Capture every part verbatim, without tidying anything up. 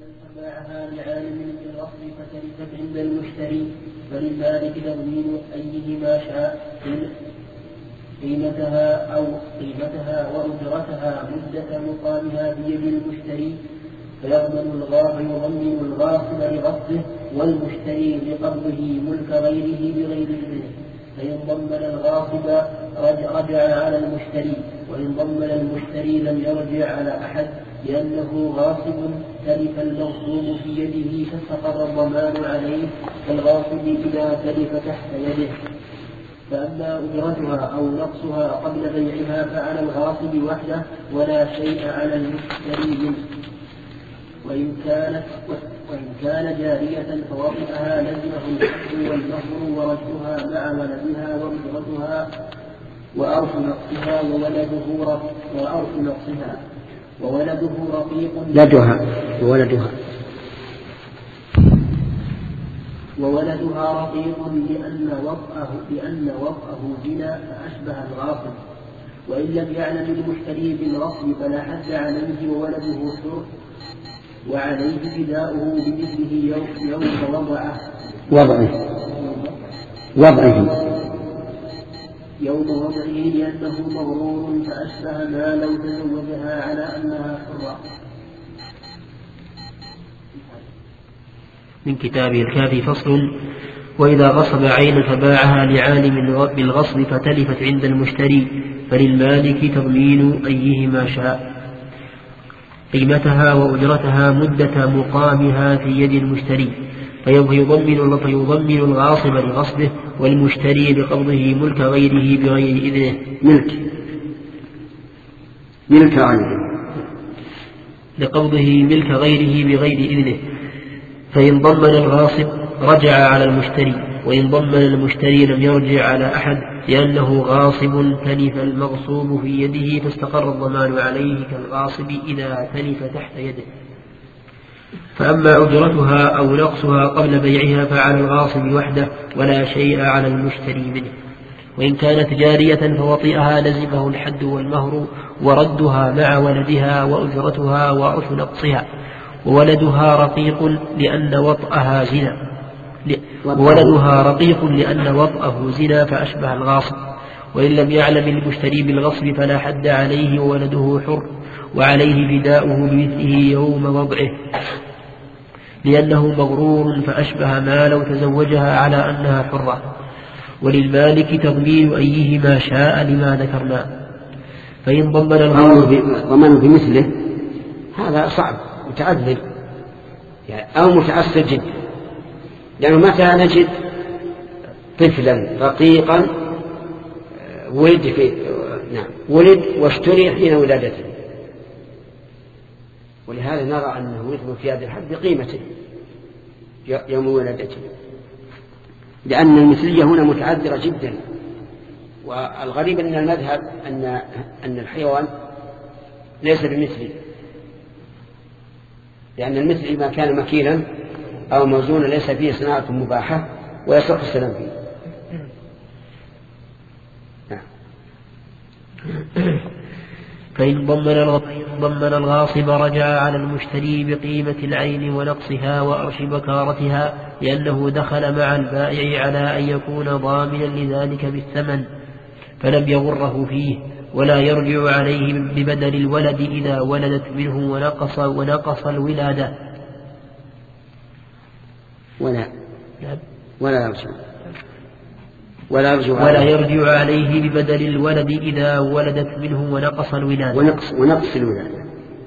فباعها لعالم بالأصل فتلفت عند المشتري فللمالك تضمين أيهما شاء قيمتها أو قيمتها وأجرتها مدة مقامها بيد المشتري فيضمن الغاصب يضمن الغاصب لغصبه والمشتري لقبضه ملك غيره بغير إذنه. فإن ضمن الغاصب رجع على المشتري وإن ضمن المشتري لم يرجع على أحد لأنه غاصب تلف المغصوب في يده فاستقر الضمان عليه كالغاصب إذا تلف تحت يده. فأما أجرتها أو نقصها قبل بيعها فعلى الغاصب وحده ولا شيء على المشتري منه. وإن كانت وإن كان جارية فوطئها لزمه الحد والمهر ورثها مع ولدها وأجرتها وأرث نقصها وولده وأرث نقصها وولده رقيق لدها وولدها وولدها رقيق لأن وطأه لأن وطأه زنا فأشبه الغاصب. وإن لم يعلم المشتري بالغصب فلا حد عليه وولده حر وعليه فداؤه بمثله يوم, يوم وضعه وضعه وضعه يوم وضعه لأنه مغرور فأشبه ما لو تزوجها على أنها حرة. من كتابه الكافي فصل: وإذا غصب عينا فباعها لعالم بالغصب فتلفت عند المشتري فللمالك تضمين أيهما شاء قيمتها وأجرتها مدة مقامها في يد المشتري فيضمن فيضمن الغاصب لغصبه والمشتري لقبضه ملك غيره بغير إذنه. ملك ملك غيره لقبضه ملك غيره بغير إذنه. فإن ضمن الغاصب رجع على المشتري وإن ضمن المشتري لم يرجع على أحد لأنه غاصب تلف المغصوب في يده فاستقر الضمان عليه كالغاصب إذا تلف تحت يده. فأما أجرتها أو نقصها قبل بيعها فعلى الغاصب وحده ولا شيء على المشتري منه. وإن كانت جارية فوطئها لزمه الحد والمهر وردها مع ولدها وأجرتها وعرف نقصها وولدها رقيق لأن وطئها زنا وولدها رقيق لأن وطئه زنا فأشبه الغاصب. وإن لم يعلم المشتري بالغصب فلا حد عليه وولده حر وعليه فداؤه بمثله يوم وضعه لأنه مغرور فأشبه ما لو تزوجها على أنها حرة. وللمالك تضمين أيهما شاء لما ذكرنا. فإن ضمن ضمن بمثله هذا صعب متعذر يعني أو متعسر جدا، لأنه متى نجد طفلا رقيقا ولد في نعم ولد واشتري حين ولادته، ولهذا نرى أنه يثبت في هذا الحد بقيمته يوم ولادته، لأن المثلية هنا متعذرة جدا. والغريب أن المذهب أن أن الحيوان ليس بمثلي، لأن المثل ما كان مكيلا أو موزونا ليس فيه صناعة مباحة ويصح السلام فيه. فإن ضمن الغاصب رجع على المشتري بقيمة العين ونقصها وأرش بكارتها لأنه دخل مع البائع على أن يكون ضامنا لذلك بالثمن فلم يغره فيه، ولا يرجع عليه ببدل الولد إذا ولدت منه ونقص ونقص الولادة ولا ولا يرجع ولا يرجع, ولا يرجع عليه ببدل الولد إذا ولدت منه ونقص الولادة ونقص, ونقص الولادة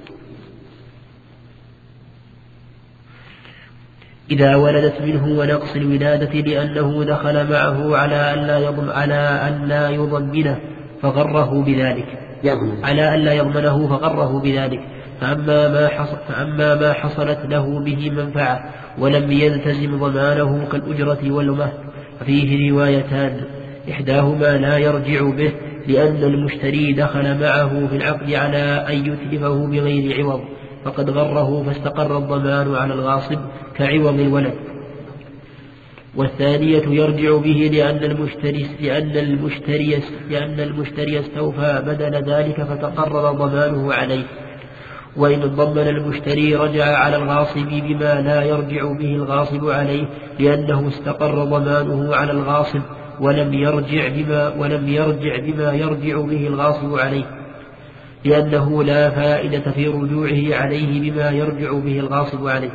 إذا ولدت منه ونقص الولادة لأنه دخل معه على أن لا يضم على أن لا يضمنه فغره بذلك يضمن. على أن لا يضمنه فغره بذلك. فأما ما حصل فأما ما حصلت له به منفعة ولم يلتزم ضمانه كالأجرة والمهر ففيه روايتان، إحداهما لا يرجع به لأن المشتري دخل معه في العقد على أن يتلفه بغير عوض فقد غره فاستقر الضمان على الغاصب كعوض الولد. والثانية يرجع به لأن المشتري لأن المشتري لأن المشتري استوفى بدل ذلك فتقرر ضمانه عليه. وإن ضمن المشتري رجع على الغاصب بما لا يرجع به الغاصب عليه لأنه استقر ضمانه على الغاصب ولم يرجع بما ولم يرجع بما يرجع به الغاصب عليه، لأنه لا فائدة في رجوعه عليه بما يرجع به الغاصب عليه.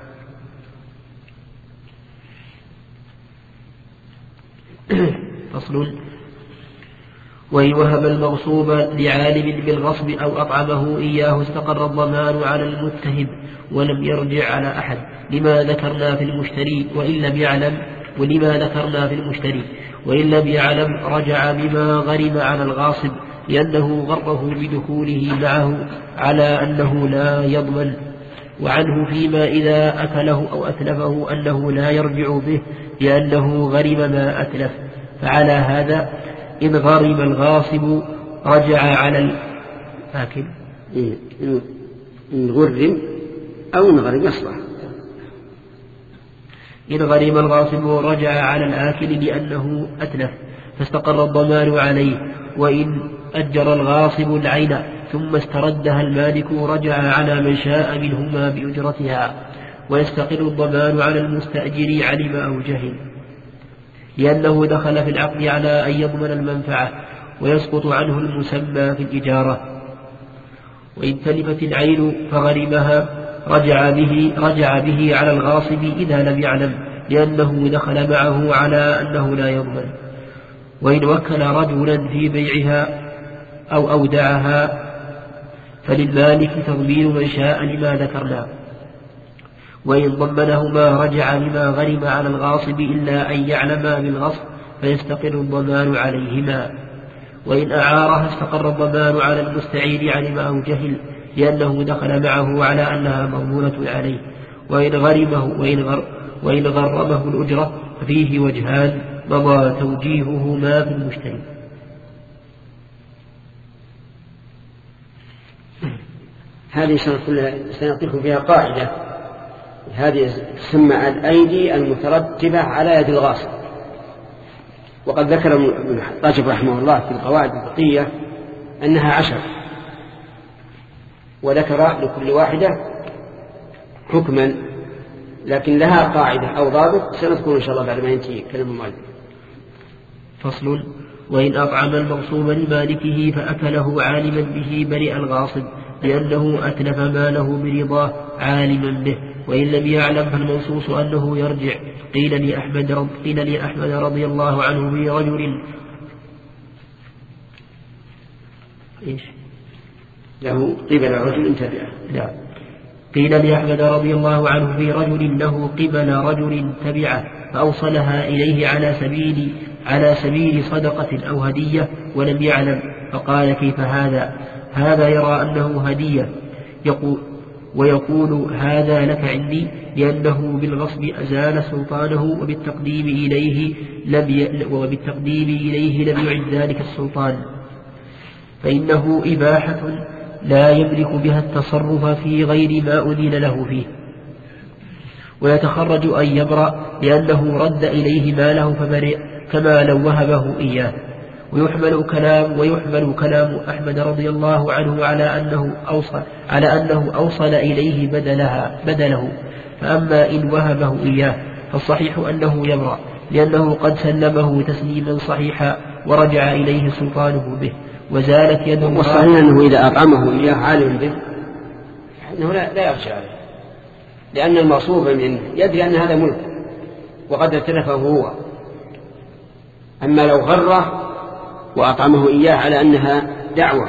فصل. وإن وهب المغصوب لعالم بالغصب أو أطعمه إياه استقر الضمان على المتهم ولم يرجع على أحد لما ذكرنا في المشتري وإن لم يعلم ولما ذكرنا في المشتري وإن لم يعلم رجع بما غرم على الغاصب لأنه غره بدخوله معه على أنه لا يضمن، وعنه فيما إذا أكله أو أتلفه أنه لا يرجع به لأنه غرم ما أتلف. فعلى هذا إن غرم الغاصب رجع على الآكل. إن غرم أو إن غرم يصلح. إن غرم الغاصب رجع على الآكل لأنه أتلف فاستقر الضمان عليه. وإن أجر الغاصب العين ثم استردها المالك رجع على من شاء منهما بأجرتها، ويستقر الضمان على المستأجر علم أو جهل، لأنه دخل في العقد على أن يضمن المنفعة ويسقط عنه المسمى في الإجارة. وإن تلفت العين فغرمها رجع به, رجع به على الغاصب إذا لم يعلم لأنه دخل معه على أنه لا يضمن. وإن وكل رجلا في بيعها أو أودعها فللمالك تضمين من شاء لما ذكرنا. وإن ضمنهما رجع لما غرم على الغاصب إلا أن يعلما بالغصب فيستقر الضمان عليهما. وإن أعارها استقر الضمان على المستعير علم أو جهل لأنه دخل معه على أنها مضمونة عليه. وإن غرمه وإن, غر وإن غرمه الأجرة ففيه وجهان مضى توجيههما في المشتري. هذه سنعطيكم فيها قاعدة. هذه تسمى الأيدي المترتبة على يد الغاصب. وقد ذكر ابن رجب رحمه الله في القواعد الفقهية أنها عشر، وذكر لكل واحدة حكما، لكن لها قاعدة أو ضابط سنذكر إن شاء الله بعد ما ينتهي كلام المؤلف. فصل. وإن أطعم المغصوب لمالكه فأكله عالما به برئ الغاصب لأنه أتلف ماله برضاه عالما به. وإن لم يعلم فالمنصوص أنه يرجع. قيل لأحمد, رض... قيل لأحمد رضي الله عنه في رجل إيش؟ له قبل رجل تبعه. لا. قيل لأحمد رضي الله عنه في رجل له قبل رجل تبعه فأوصلها إليه على سبيل على سبيل صدقة أو هدية ولم يعلم، فقال كيف هذا؟ هذا يرى أنه هدية يقول ويقول هذا لك عندي، لأنه بالغصب أزال سلطانه وبالتقديم إليه لم ي... وبالتقديم إليه لم يعد ذلك السلطان، فإنه إباحة لا يملك بها التصرف في غير ما أذن له فيه، ويتخرج أن يبرأ لأنه رد إليه ماله فبرئ كما لو وهبه إياه. ويحمل كلام ويحمل كلام أحمد رضي الله عنه على أنه أوصل على أنه أوصل إليه بدلها بدله، فأما إن وهبه إياه فالصحيح أنه يبرأ لأنه قد سلمه تسليما صحيحا ورجع إليه سلطانه به وزالت يده. والصحيح أنه إذا أطعمه إياه عالم به أنه لا, لا يرجع عليه، لأن المغصوب منه يدري أن هذا ملك وقد اتلفه هو. أما لو غره وأطعمه إياه على أنها دعوة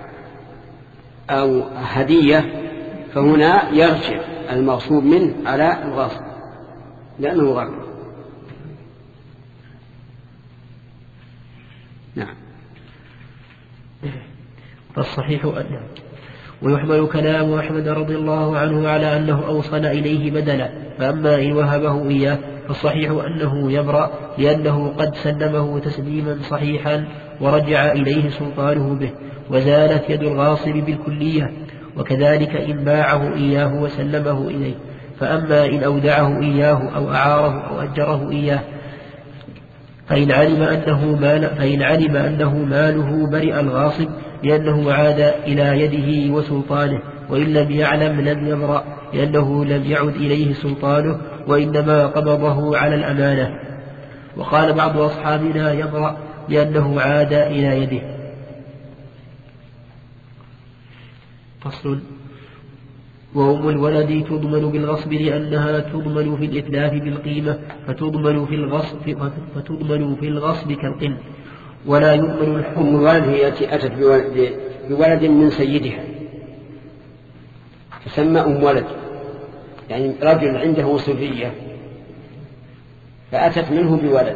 أو هدية فهنا يرجع المغصوب منه على الغاصب لأنه غر. نعم. فالصحيح أنه ويحمل كلام أحمد رضي الله عنه على أنه أوصل إليه بدلا، فأما إن وهبه إياه فالصحيح أنه يبرأ لأنه قد سلمه تسليما صحيحا ورجع إليه سلطانه به وزالت يد الغاصب بالكلية. وكذلك إن باعه إياه وسلمه إليه. فأما إن أودعه إياه أو أعاره أو أجره إياه فإن علم أنه, مال فإن علم أنه ماله برئ الغاصب لأنه عاد إلى يده وسلطانه وإن لم يعلم لم يبرأ لأنه لم يعد إليه سلطانه وإنما قبضه على الأمانة. وقال بعض أصحابنا يبرأ لأنه عاد إلى يده. فصل. وأم الولد تضمن بالغصب لأنها تضمن في الإتلاف بالقيمة فتضمن في الغصب, فتضمن في الغصب كالقن ولا يضمن الحر. أم الولد هي التي أتت بولد, بولد من سيدها تسمى أم ولد، يعني رجل عنده صفية فأتت منه بولد،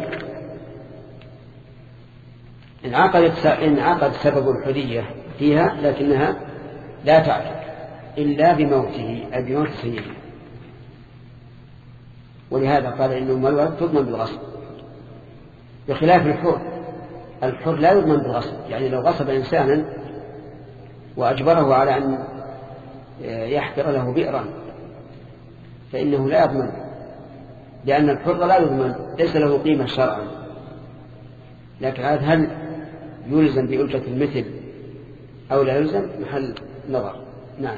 انعقد سبب الحرية فيها لكنها لا تعتق إلا بموته أي بموت سيده، ولهذا قال إن أم الولد تضمن بالغصب بخلاف الحر. الحر لا يضمن بالغصب، يعني لو غصب إنسانا وأجبره على أن يحفر له بئرا فإنه لا يضمن، لأن الحر لا يضمن ليس له قيمة شرعا. لكن هل يلزم بأجرة المثل أو لا يلزم محل نظر. نعم.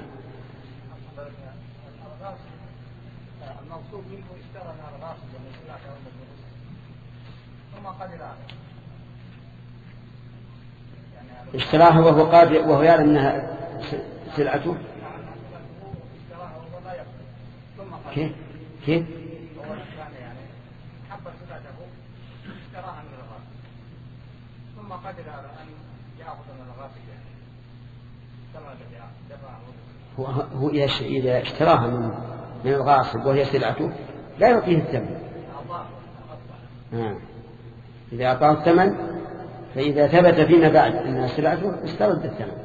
الموصوف منه اشترى من الغاصب والمسلاك أو المجنون ثم قدر عليه اشتراها وهو قادر وهو يعلم أنها سلعته. كيف كيف هو يعني حب سلعته اشتراها من الغاصب ثم قدر على أن يأخذ من الغاصب هو هو إذا اشتراها من من الغاصب وهي سلعته لا يعطيه الثمن. آه. إذا أعطاه الثمن فإذا ثبت فيما بعد أنها سلعته استرد الثمن.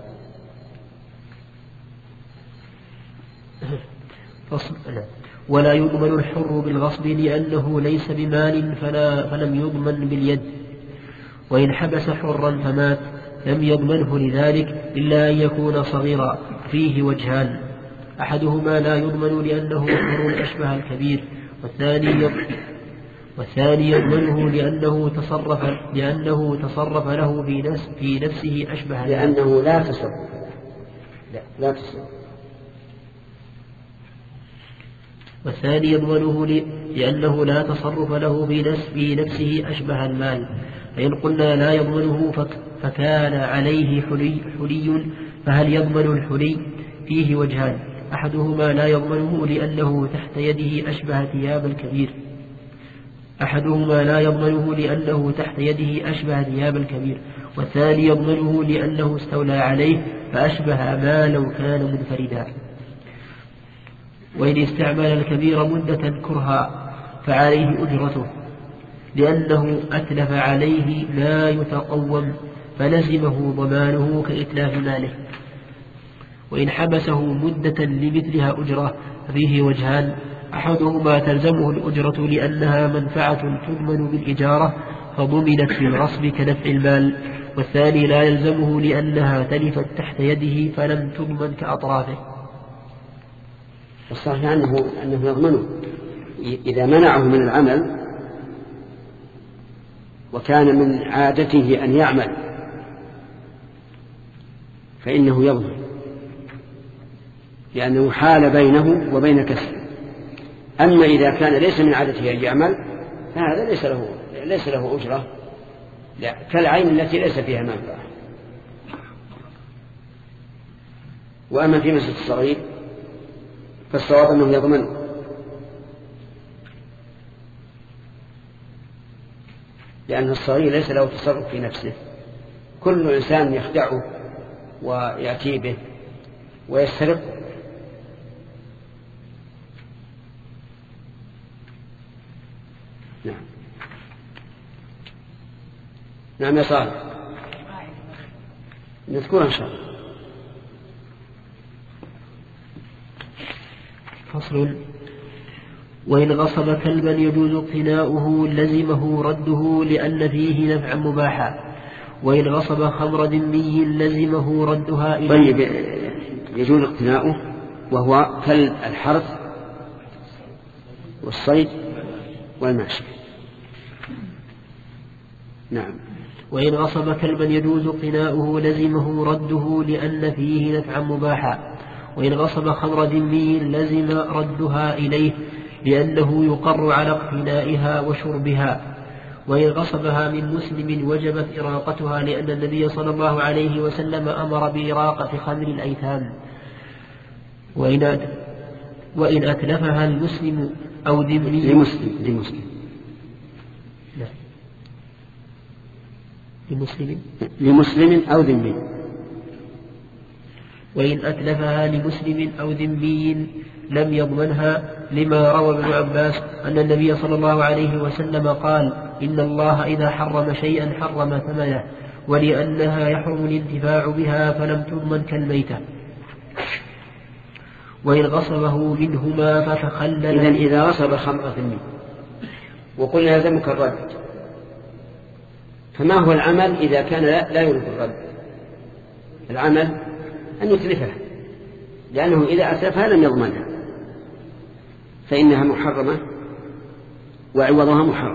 ولا يضمن الحر بالغصب لأنه ليس بمال فلا فلم يضمن باليد، وإن حبس حرا فمات لم يضمنه لذلك إلا أن يكون صغيرا. فيه وجهان: أحدهما لا يضمن لأنه حر أشبه الكبير، والثاني والثاني يضمنه لأنه تصرف لأنه تصرف له في نفس في نفسه أشبه لأنه لا تصرف لا لا تصرف والثاني يضمنه لأنه لا تصرف له في نفسه أشبه المال. فإن قلنا لا يضمنه فكان عليه حلي, حلي فهل يضمن الحلي؟ فيه وجهان: أحدهما لا يضمنه لأنه تحت يده أشبه ثياب الكبير أحدهما لا يضمنه لأنه تحت يده أشبه ثياب الكبير والثاني يضمنه لأنه استولى عليه فأشبه ما لو كان منفردا. وإن استعمل الكبير مدة كرها فعليه أجرته لأنه أتلف عليه ما يتقوم فلزمه ضمانه كإتلاف ماله. وإن حبسه مدة لمثلها أجرة ففيه وجهان: أحدهما تلزمه الأجرة لأنها منفعة تضمن بالإجارة فضمنت في الغصب كنفع المال، والثاني لا يلزمه لأنها تلفت تحت يده فلم تضمن كأطرافه. الصحيح أنه, أنه يضمنه إذا منعه من العمل وكان من عادته أن يعمل فإنه يضمن، لأنه حال بينه وبين كسبه. أما إذا كان ليس من عادته أن يعمل فهذا ليس له ليس له أجرة كالعين التي ليس فيها منفعة. وأما في مسألة الصغير فالصواب أنه يضمن، لأن الصغير ليس له تصرف في نفسه، كل إنسان يخدعه ويأتي به ويسترقه. نعم نعم يا صالح نذكرها إن شاء الله. فصل. وإن غصب كلبا يجوز اقتناؤه لزمه رده لأن فيه نفعا مباحا، وإن غصب خمر ذمي لزمه ردها إليه. طيب يجوز اقتناؤه وهو كلب الحرث والصيد والماشي. نعم. وإن غصب كلبا يجوز اقتناؤه لزمه رده لأن فيه نفعا مباحا، وإن غصب خمر ذمي لزم ردها إليه لأنه يقر على اقتنائها وشربها. وإن غصبها من مسلم وجبت إراقتها لأن النبي صلى الله عليه وسلم أمر بإراقة خمر الأيتام. وإن وإن أتلفها المسلم أو ذمي لمسلم لمسلم لمسلم لمسلم أو ذمي وإن أتلفها لمسلم أو ذمي لم يضمنها، لما روى ابن عباس أن النبي صلى الله عليه وسلم قال: إن الله إذا حرم شيئا حرم ثمنه، ولأنها يحرم الانتفاع بها فلم تضمن كالميتة. وإن غصبه منهما فتخلل. إذن إذا غصب خمر ذمي وقلنا يلزمك الرد، فما هو العمل إذا كان لا يريد الرد؟ العمل أن يتلفها، لأنه إذا أتلفها لم يضمنها فإنها محرمة وعوضها محرم.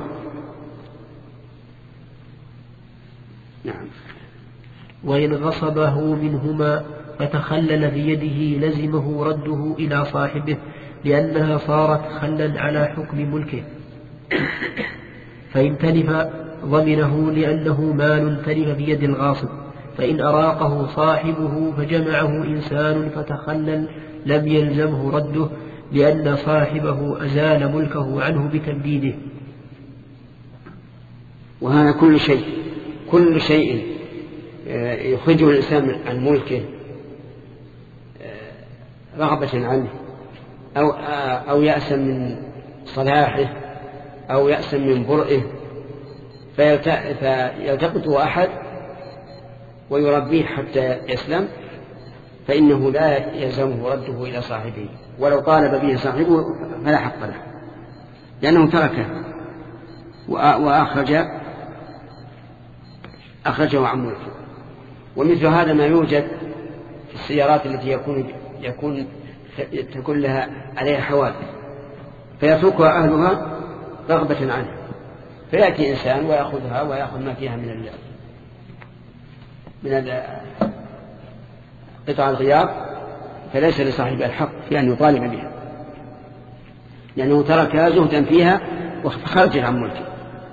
نعم. وإن غصبه منهما فتخلل في يده لزمه رده إلى صاحبه، لأنها صارت خلا على حكم ملكه. فإن تلف ضمنه لأنه مال تلف في يد الغاصب. فإن أراقه صاحبه فجمعه إنسان فتخلل لم يلزمه رده، لأن صاحبه أزال ملكه عنه بتبديده. وهذا كل شيء كل شيء يخرجه الإنسان عن ملكه رغبة عنه أو أو يأسا من صلاحه أو يأسا من برئه فيلتقطه أحد ويربيه حتى يسلم، فإنه لا يلزمه رده إلى صاحبه، ولو طالب به صاحبه فلا حق له، لأنه تركه وأخرج أخرجه عن ملكه. ومثل هذا ما يوجد في السيارات التي يكون يكون تكون لها عليها حوادث فيتركها أهلها رغبة عنه، فيأتي إنسان ويأخذها ويأخذ ما فيها من ال من قطع الغيار، فليس لصاحب الحق في أن يطالب بها، لأنه تركها زهدا فيها وخرج عن ملكه.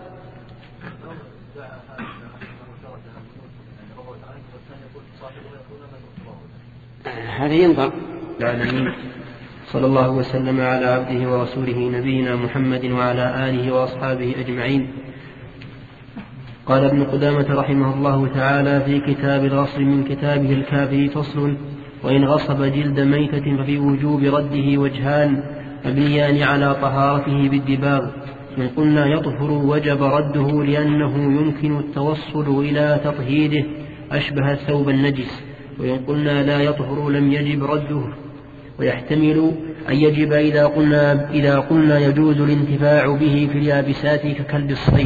هذا ينظر. العالمين، صلى الله وسلم على عبده ورسوله نبينا محمد وعلى آله وأصحابه أجمعين. قال ابن قدامة رحمه الله تعالى في كتاب الغصب من كتابه الكافي: فصل: وإن غصب جلد ميتة ففي وجوب رده وجهان مبنيان على طهارته بالدباغ. إن قلنا يطهر وجب رده لأنه يمكن التوصل إلى تطهيره أشبه الثوب النجس، وإن قلنا لا يطهر لم يجب رده، ويحتمل أن يجب إذا قلنا, إذا قلنا يجوز الانتفاع به في اليابسات ككلب الصيد.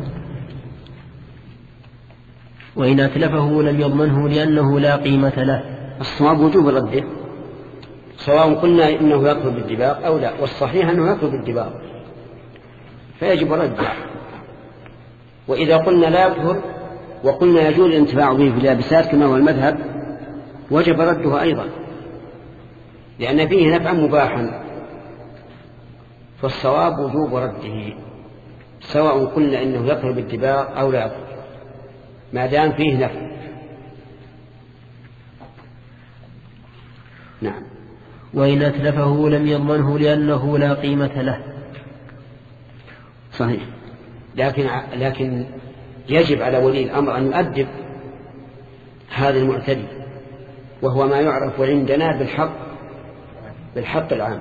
وإن أتلفه لم يضمنه لأنه لا قيمة له. الصواب وجوب رده، سواء قلنا إنه يطهر بالدباغ أو لا، والصحيح أنه يطهر بالدباغ فيجب رده. وإذا قلنا لا يطهر وقلنا يجوز الانتفاع به في اليابسات كما هو المذهب وجب رده أيضا، لأن فيه نفعا مباحا، فالصواب وجوب رده سواء قلنا إنه يطهر بالدباغ أو لا يطهر ما دام فيه نفع. نعم. وإن أتلفه لم يضمنه لأنه لا قيمة له. صحيح، لكن لكن يجب على ولي الأمر أن يؤدب هذا المعتدي، وهو ما يعرف عندنا بالحق بالحق العام.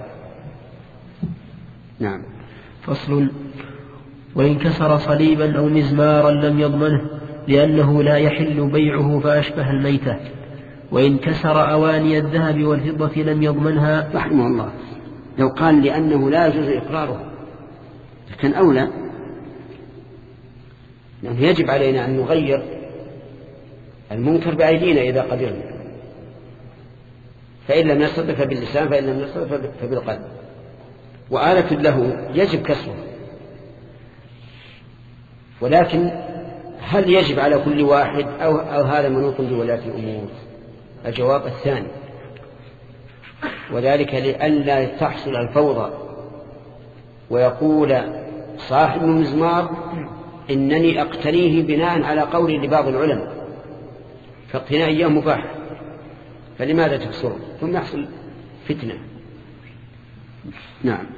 نعم. فصل: وإن كسر صليبا أو مزمارا لم يضمنه لأنه لا يحل بيعه فأشبه الميتة. وإن كسر أواني الذهب والفضة لم يضمنها. رحمه الله لو قال لأنه لا يجوز إقراره كان أولى، لأنه يجب علينا أن نغير المنكر بأيدينا إذا قدرنا، فإن لم نستطع فباللسان، فإن لم نستطع فبالقلب. وآلة له يجب كسره، ولكن هل يجب على كل واحد أو, أو هذا منوط بولاة الأمور؟ الجواب الثاني، وذلك لئلا تحصل الفوضى ويقول صاحب المزمار إنني أقتنيه بناء على قول لبعض العلماء، فاقتناء إياه مباح، فلماذا تكسره؟ ثم يحصل فتنة. نعم.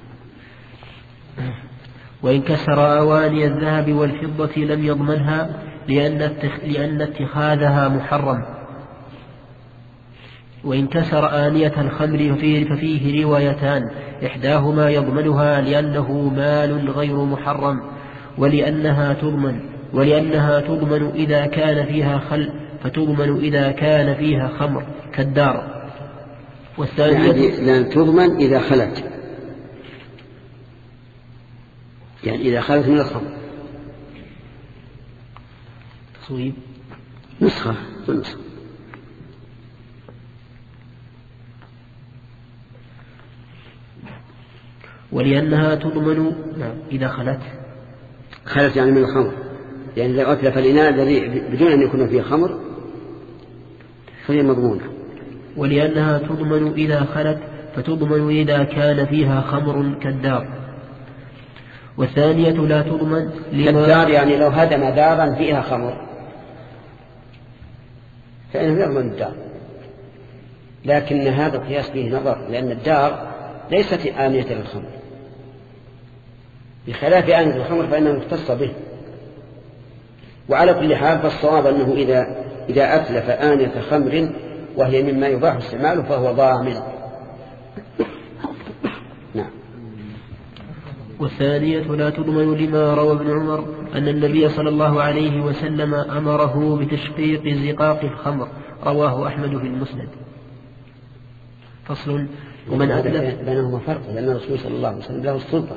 وإن كسر أواني الذهب والفضة لم يضمنها لأن اتخاذها محرم. وإن كسر آنية الخمر ففيه روايتان، إحداهما يضمنها لأنه مال غير محرم ولأنها تضمن ولأنها تضمن إذا كان فيها خل، فتضمن إذا كان فيها خمر كالدار. والثانية يعني لأن تضمن إذا خلت، يعني إذا خلت من الخمر. تصويب نسخة بالنسخة. ولأنها تضمن إذا خلت خلت يعني من الخمر، يعني إذا أتلف الإناء الذي بدون أن يكون فيه خمر فهي مضمونة. ولأنها تضمن إذا خلت، فتضمن إذا كان فيها خمر كالدار. والثانية لا تضمن كالدار، يعني لو هدم دارا فيها خمر فإنه يضمن الدار، لكن هذا القياس فيه نظر، لأن الدار ليست آنية للخمر، بخلاف آنية الخمر فإنها مختصة به. وعلى كل حال فالصواب أنه إذا, إذا أتلف آنية خمر وهي مما يباح استعماله فهو ضامن. نعم. والثانية لا تضمن لما روى ابن عمر أن النبي صلى الله عليه وسلم أمره بتشقيق زقاق الخمر، رواه أحمد في المسند. فصل. ومن أتلف بينهما فرق، لأن الرسول صلى الله عليه وسلم له السلطة،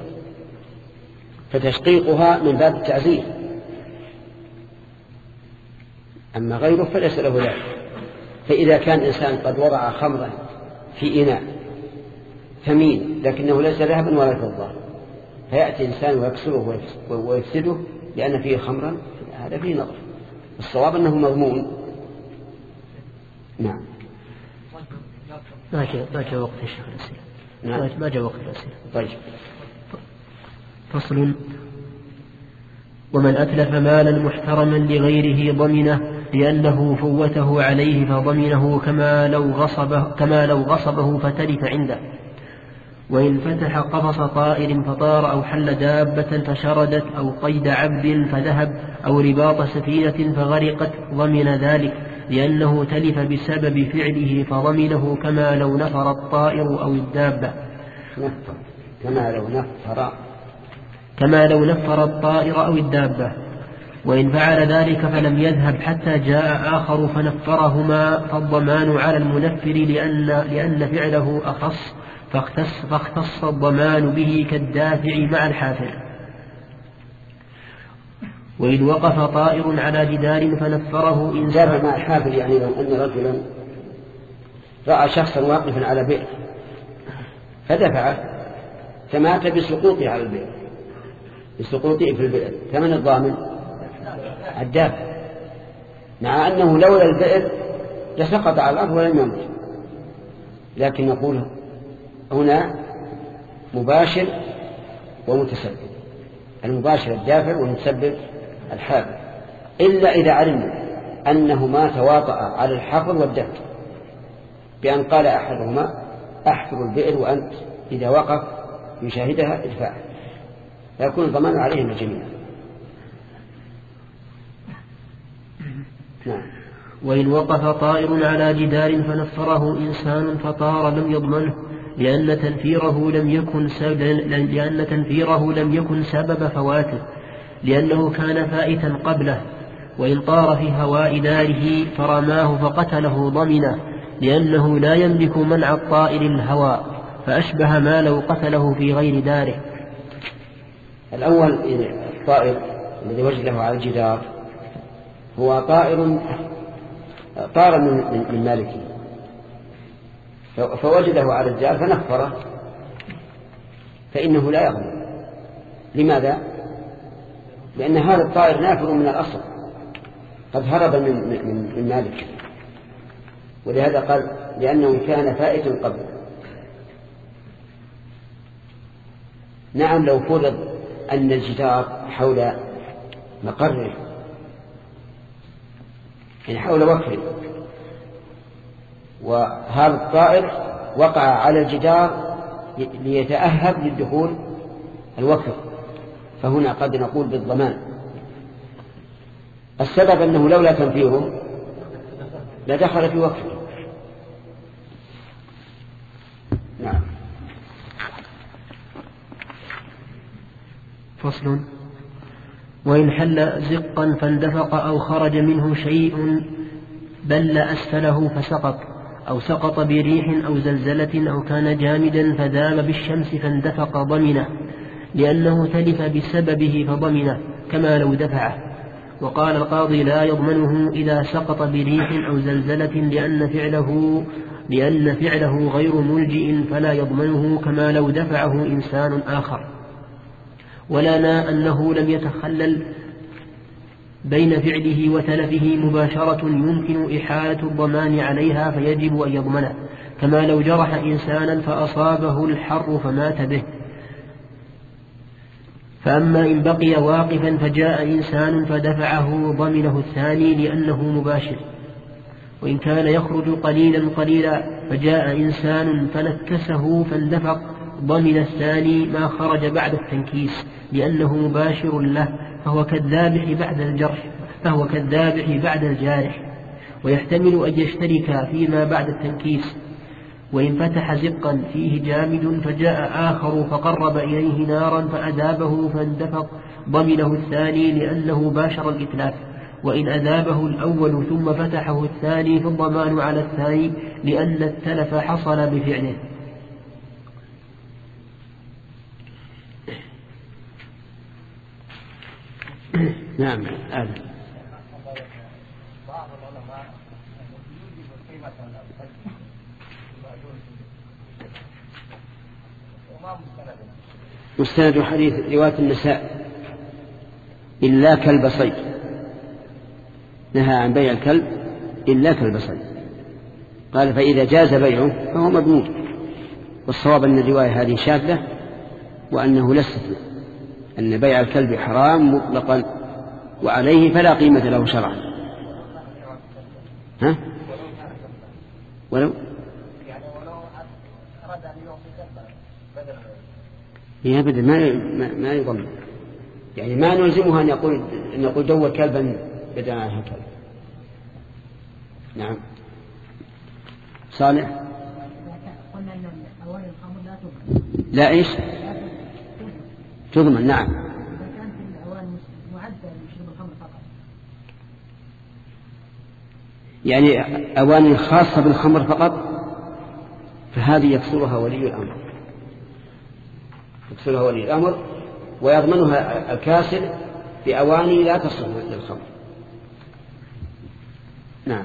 فتشقيقها من باب التعزير، أما غيره فليس له ذلك. فإذا كان إنسان قد وضع خمرا في إناء ثمين لكنه ليس ذهبا ولا فضة، فيأتي إنسان ويكسره ويفسده لأن فيه خمرا، هذا فيه نظر. الصواب أنه مضمون. نعم. ما جاء ما جاء وقت الشيخ الأسئلة. نعم. ما جاء وقت الأسئلة. طيب. فصل. ومن أتلف مالا محترما لغيره ضمنه لأنه فوته عليه فضمنه كما لو غصبه كما لو غصبه فتلف عنده. وإن فتح قفص طائر فطار أو حل دابة فشردت أو قيد عبد فذهب أو رباط سفينة فغرقت ضمن ذلك لأنه تلف بسبب فعله فضمنه كما لو نفر الطائر أو الدابة. كما لو نفر كما لو نفر الطائر أو الدابة. وإن فعل ذلك فلم يذهب حتى جاء آخر فنفرهما فالضمان على المنفر لأن, لأن فعله أخص فاختص, فاختص الضمان به كالدافع مع الحافر. وإن وقف طائر على جدار فنفره إنسان مع الحافر، يعني لو أن رجلا رأى شخصا واقفا على بئر فدفعه فمات بسقوطه على البئر، بسقوطه في البئر، فمن الضامن؟ الدافع، مع أنه لولا البئر لسقط على الأرض ولم يمت. لكن نقول هنا مباشر ومتسبب، المباشر الدافع والمتسبب الحافر، إلا إذا علمنا أنهما تواطأ على الحفر والدفع، بأن قال أحدهما أحفر البئر وأنت إذا وقف يشاهدها ادفعه، فيكون الضمان عليهم جميعا. نعم. وإن وقف طائر على جدار فنفره إنسان فطار لم يضمنه لأن تنفيره لم يكن سبب لأن تنفيره لم يكن سبب فواته، لأنه كان فائتا قبله. وإن طار في هواء داره فرماه فقتله ضمنه لأنه لا يملك منع الطائر الهواء، فأشبه ما لو قتله في غير داره. الأول الطائر الذي وجده على الجدار هو طائر طار من, من مالكه فوجده على الجدار فنفره، فإنه لا يضمن. لماذا؟ لأن هذا الطائر نافر من الأصل، قد هرب من, من, من مالكه، ولهذا قال لأنه كان فائتا قبل. نعم لو فرض أن الجدار حول مقره يعني حول وكره، وهذا الطائر وقع على الجدار ليتأهب للدخول الوكر، فهنا قد نقول بالضمان. السبب أنه لولا تنفيره لدخل في وكره. نعم. فصل. وإن حل زقا فاندفق أو خرج منه شيء بل أسفله فسقط، أو سقط بريح أو زلزلة، أو كان جامدا فذاب بالشمس فاندفق ضمنه، لأنه تلف بسببه فضمنه كما لو دفعه. وقال القاضي لا يضمنه إذا سقط بريح أو زلزلة لأن فعله لأن فعله غير ملجئ فلا يضمنه كما لو دفعه إنسان آخر. ولنا أنه لم يتخلل بين فعله وتلفه مباشرة يمكن إحالة الضمان عليها فيجب أن يضمنه، كما لو جرح إنسانا فأصابه الحر فمات به. فأما إن بقي واقفا فجاء إنسان فدفعه ضمنه الثاني لأنه مباشر. وإن كان يخرج قليلا قليلا فجاء إنسان فنكسه فاندفق ضمن الثاني ما خرج بعد التنكيس لأنه مباشر له، فهو كالذابح بعد الجرح فهو كالذابح بعد الجارح، ويحتمل أن يشترك فيما بعد التنكيس. وإن فتح زقا فيه جامد فجاء آخر فقرب إليه نارا فأذابه فاندفق ضمنه الثاني لأنه باشر الإتلاف. وإن أذابه الأول ثم فتحه الثاني فالضمان على الثاني لأن التلف حصل بفعله. نعم. آه. بعض العلماء يوجد قيمة الأبخل وما مستند مستند حديث رواية النساء إلا كلب صيد، نهى عن بيع الكلب إلا كلب صيد، قال فإذا جاز بيعه فهو مضمون. والصواب أن الرواية هذه شاذة وأنه لا استثناء، أن بيع الكلب حرام مطلقا وعليه فلا قيمة له شرعا. ها؟ ولو يعني ولو أراد أن يعطي كلبا بدل هي بدل ما ما يضمن، يعني ما نلزمها أن يقول أن يقول دور كلبا بدل عنها كلب. نعم. صالح. قلنا إن أواني الخمر لا تضمن. لا إيش؟ تضمن. نعم. إذا كانت الأواني معدة لشرب الخمر فقط. يعني أواني خاصة بالخمر فقط، فهذه يكسرها ولي الأمر، يكسرها ولي الأمر ويضمنها الكاسر بأواني لا تصلح للخمر. نعم.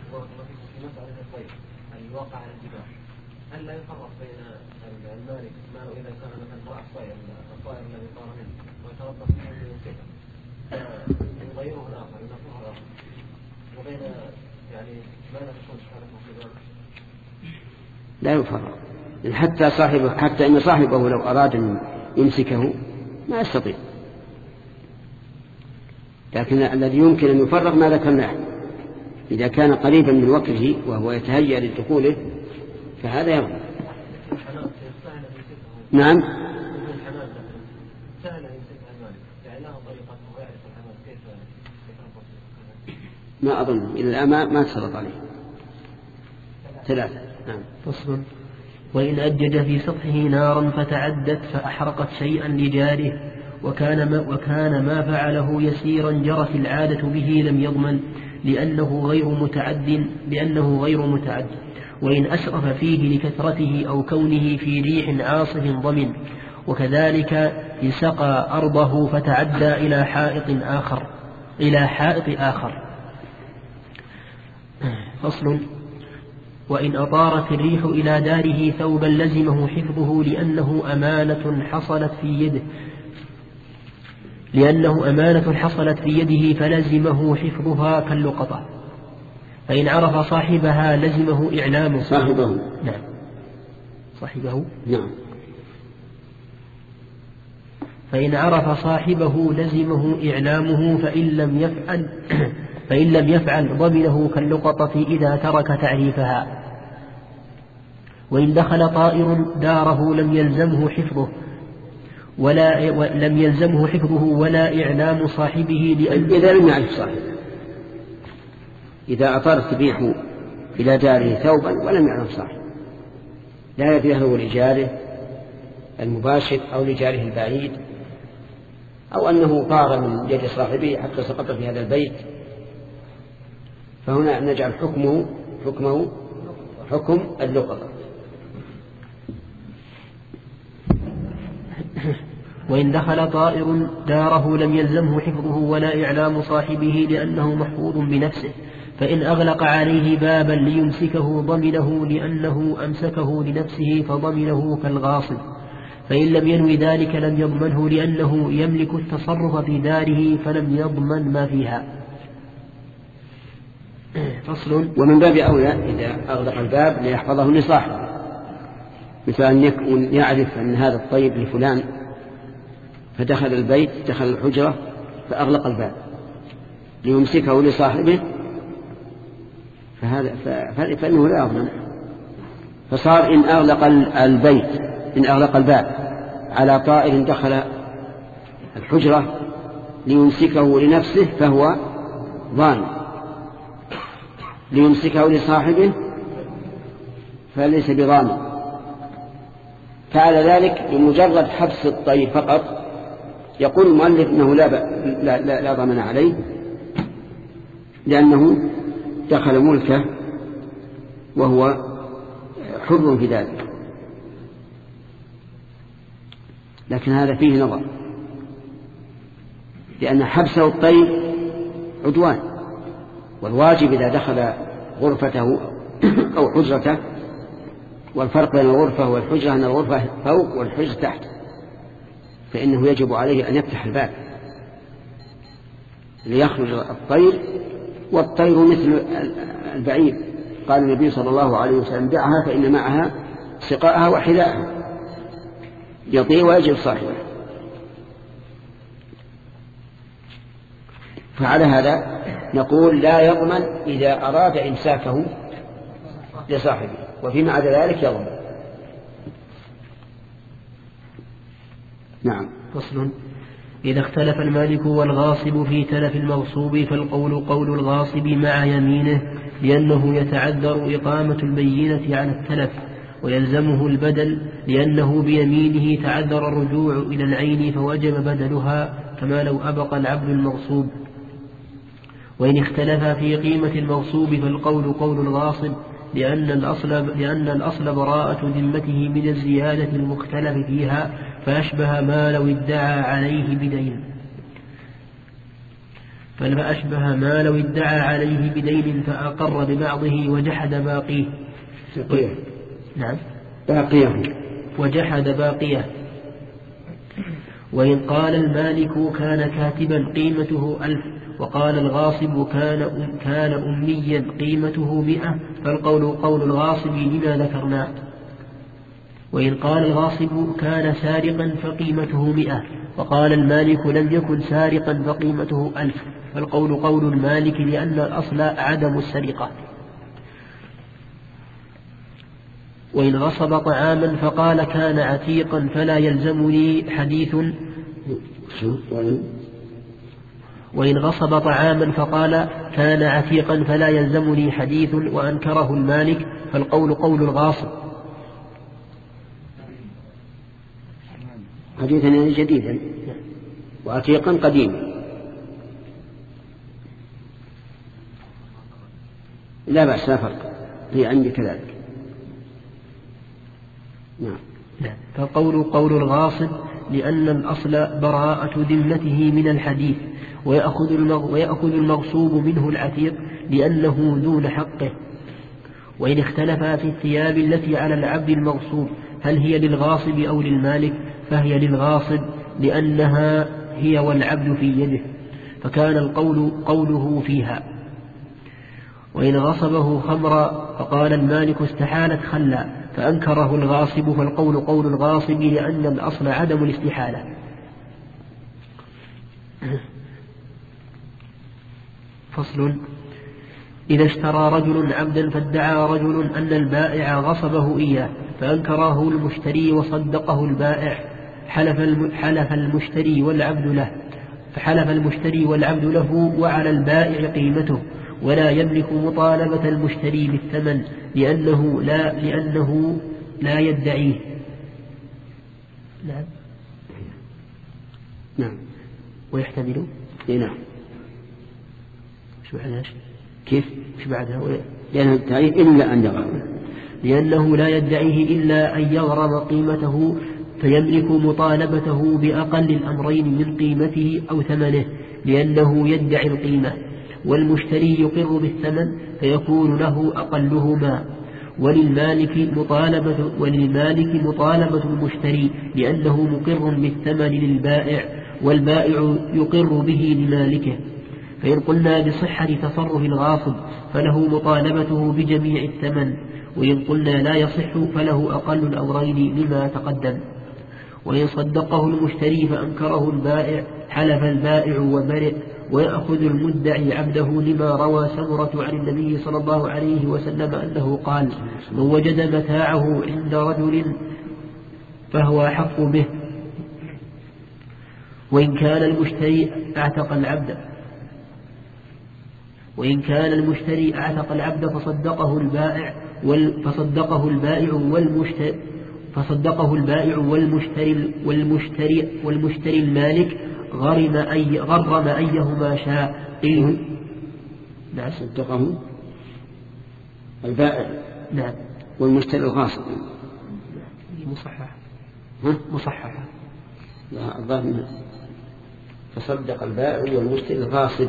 الواقع على الجبال، هل لا يفرق بين المالك ما إذا كان مثلا راح صيد الطائر الذي طار منه ويتربص به ويمسكه يغيره الآخر ينفره الآخر، وبين يعني ما لا تكون شهادته في ذلك؟ لا يفرق، حتى صاحبه حتى إن صاحبه لو أراد أن يمسكه ما يستطيع، لكن الذي يمكن أن يفرق ما ذكرناه إذا كان قريبا من وقته وهو يتهيأ لدخوله فهذا يضمن. نعم. ما أظن إلى الآن ما تسلط عليه. ثلاثة. نعم. فصل. وإن أجج في سطحه نارا فتعدت فأحرقت شيئا لجاره وكان ما, وكان ما فعله يسيرا جرت العادة به لم يضمن لأنه غير متعد لأنه غير متعد. وإن أسرف فيه لكثرته أو كونه في ريح عاصف ضمن. وكذلك إن سقى أرضه فتعدى إلى حائط آخر إلى حائط آخر. فصل. وإن أطارت الريح إلى داره ثوبا لزمه حفظه لأنه أمانة حصلت في يده لأنه أمانة حصلت في يده فلزمه حفظها كاللقطة. فإن عرف صاحبها لزمه إعلامه. صاحبه. نعم. صاحبه. نعم. فإن عرف صاحبه لزمه إعلامه، فإن لم يفعل فإن لم يفعل ضمنه كاللقطة إذا ترك تعريفها. وإن دخل طائر داره لم يلزمه حفظه ولا لم يلزمه حفظه ولا إعلام صاحبه، لأن إذا لم يعرف صاحبه، إذا أطار السبيح إلى داره ثوبا ولم يعرف صاحبه، لا يدري هو لجاره المباشر أو لجاره البعيد، أو أنه طار من يد صاحبه حتى سقط في هذا البيت، فهنا نجعل حكمه حكمه حكم اللقطة. وإن دخل طائر داره لم يلزمه حفظه ولا إعلام صاحبه لأنه محفوظ بنفسه، فإن أغلق عليه بابا ليمسكه ضمنه لأنه أمسكه لنفسه فضمنه كالغاصب، فإن لم ينوي ذلك لم يضمنه لأنه يملك التصرف في داره فلم يضمن ما فيها. فصل. ومن باب أولى إذا أغلق الباب ليحفظه لصاحبه، مثل أن يكون يعرف أن هذا الطيب لفلان فدخل البيت دخل الحجرة فأغلق الباب ليمسكه لصاحبه، فهذا فإنه لا يضمن. فصار إن أغلق البيت إن أغلق الباب على طائر دخل الحجرة ليمسكه لنفسه فهو ضامن، ليمسكه لصاحبه فليس بضامن. فعلى ذلك بمجرد حبس الطير فقط يقول المؤلف إنه لا, لا, لا, لا ضمن عليه، لأنه دخل ملكه وهو حر في ذلك. لكن هذا فيه نظر، لأن حبسه الطير عدوان، والواجب إذا دخل غرفته أو حجرته، والفرق بين الغرفة والحجرة أن الغرفة فوق والحجرة تحت، فإنه يجب عليه أن يفتح الباب ليخرج الطير، والطير مثل البعير، قال النبي صلى الله عليه وسلم دعها فإن معها سقاءها وحذاءها، يطير ويجب صاحبه. فعلى هذا نقول لا يضمن إذا أراد إمساكه لصاحبه، وفيما عدا ذلك يضمن. نعم. فصل. إذا اختلف المالك والغاصب في تلف المغصوب فالقول قول الغاصب مع يمينه، لأنه يتعذر إقامة البينة على التلف، ويلزمه البدل لأنه بيمينه تعذر الرجوع إلى العين فوجب بدلها، كما لو أبقى العبد المغصوب. وإن اختلف في قيمة المغصوب فالقول قول الغاصب، لأن الأصل, لأن الأصل براءة ذمته من الزيادة المختلف فيها، فأشبه ما لو ادعى عليه بدين فأشبه ما لو ادعى عليه بدين فأقر ببعضه وجحد باقيه. نعم. باقيه وجحد باقيه. وإن قال المالك كان كاتبا قيمته ألف، وقال الغاصب كان كان أميا قيمته مئة، فالقول قول الغاصب لما ذكرنا. وإن قال الغاصب كان سارقا فقيمته مئة، وقال المالك لم يكن سارقا فقيمته ألف، فالقول قول المالك لأن الأصل عدم السرقة. وإن غصب طعاما فقال كان عتيقا فلا يلزمني حديث وإن غصب طعاما فقال كان عتيقا فلا يلزمني حديث وأنكره المالك، فالقول قول الغاصب. حديثا يعني جديدا، وعتيقا قديما. لا بأس، لا فرق، هي عندي كذلك. نعم. فالقول قول الغاصب لأن الأصل براءة ذمته من الحديث، ويأخذ المغصوب منه العتيق لأنه دون حقه. وإن اختلفا في الثياب التي على العبد المغصوب هل هي للغاصب أو للمالك، فهي للغاصب لأنها هي والعبد في يده، فكان القول قوله فيها. وإن غصبه خمرا فقال المالك استحالت خلا، فأنكره الغاصب، فالقول قول الغاصب لأن الأصل عدم الاستحالة. فصل. إذا اشترى رجل عبدا فادعى رجل أن البائع غصبه إياه فأنكره المشتري وصدقه البائع حلف حلف المشتري والعبد له فحلف المشتري والعبد له وعلى البائع قيمته ولا يملك مطالبة المشتري بالثمن لأنه لا لأنه لا يدعيه. نعم. نعم. ويحتمل. نعم. شو بعدها؟ كيف؟ شو بعدها؟ لأنه يدعيه إلا أن يغرم لأنه لا يدعيه إلا أن يغرم قيمته فيملك مطالبته بأقل الأمرين من قيمته أو ثمنه لأنه يدعي القيمة والمشتري يقر بالثمن فيكون له أقلهما وللمالك مطالبة, وللمالك مطالبة المشتري لأنه مقر بالثمن للبائع والبائع يقر به لمالكه. فإن قلنا بصحة تصرف الغاصب فله مطالبته بجميع الثمن وإن قلنا لا يصح فله أقل الأمرين لما تقدم. وإن صدقه المشتري فأنكره البائع حلف البائع وبرئ ويأخذ المدعي عبده لما روى سمرة عن النبي صلى الله عليه وسلم أنه قال من وجد متاعه عند رجل فهو أحق به وإن كان المشتري اعتق العبد وإن كان المشتري اعتق العبد فصدقه البائع فصدقه البائع والمشتري فصدقه البائع والمشتري والمشتري والمشتري المالك غرم أي غرم أيهما شاء. إيه؟ نعم. صدقه البائع. نعم. والمشتري الغاصب. مصحح. ها؟ مصحح. لا الظاهر فصدق البائع والمشتري الغاصب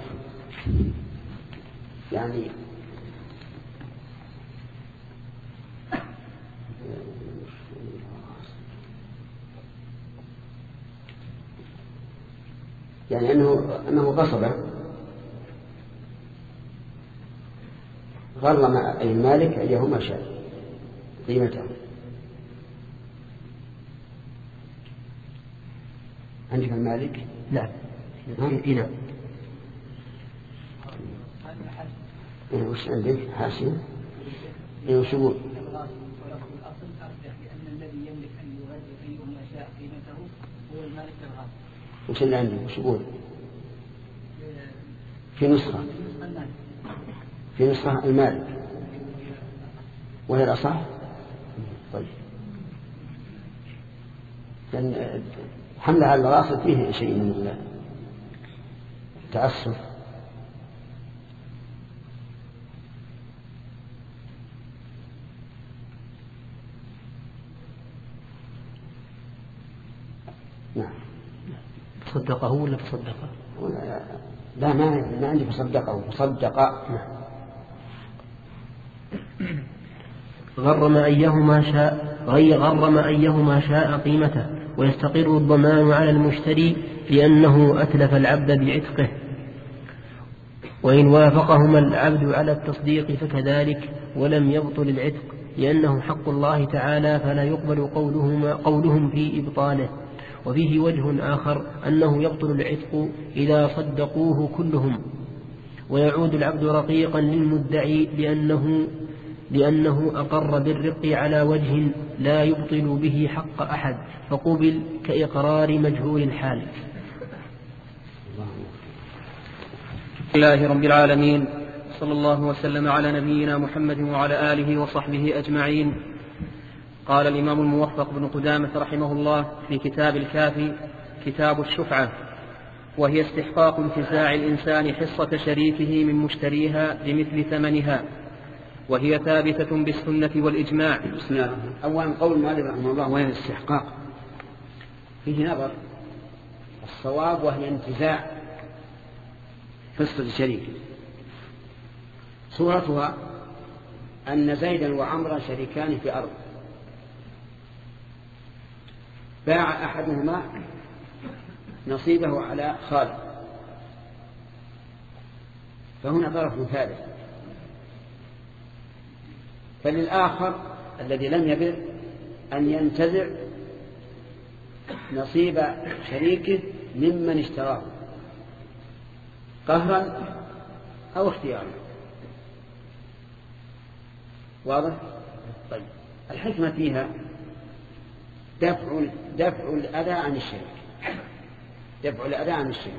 يعني يعني أنه, أنه غصب غرم أي المالك أيهما شاء قيمته. عندك المالك؟ نعم. نعم. وش عندك حاشية؟ وش يقول؟ وش اللي عندي؟ وش يقول؟ في نسخة في نسخة المالك وهي الأصح. طيب لأن حملها على الغاصب فيه شيء من التعسف. نعم. صدقه ولا تصدقه؟ لا ما ما عندي فصدقه فصدق. غرم أيهما شاء غير غرم أيهما شاء قيمته ويستقر الضمان على المشتري لأنه أتلف العبد بعتقه وإن وافقهما العبد على التصديق فكذلك ولم يبطل العتق لأنه حق الله تعالى فلا يقبل قولهما قولهم في إبطاله. وفيه وجه آخر أنه يبطل العتق إذا صدقوه كلهم ويعود العبد رقيقا للمدعي لأنه, لأنه أقر بالرق على وجه لا يبطل به حق أحد فقبل كإقرار مجهول الحال. الله رب العالمين صلى الله وسلم على نبينا محمد وعلى آله وصحبه أجمعين. قال الإمام الموفق بن قدامة رحمه الله في كتاب الكافي كتاب الشفعة وهي استحقاق انتزاع الإنسان حصة شريكه من مشتريها بمثل ثمنها وهي ثابتة بالسنة والإجماع. بسم الله. أولا قول المؤلف رحمه الله وهي الاستحقاق فيه نظر. الصواب وهي انتزاع حصة الشريك. صورتها أن زيدا وعمرا شريكان في أرض باع أحدهما نصيبه على خالد فهنا طرف ثالث فللآخر الذي لم يبر أن ينتزع نصيب شريكه ممن اشتراه قهرا أو اختيارا. واضح؟ طيب الحكمة فيها دفع دفع الأذى عن الشريك، دفع الأذى عن الشريك.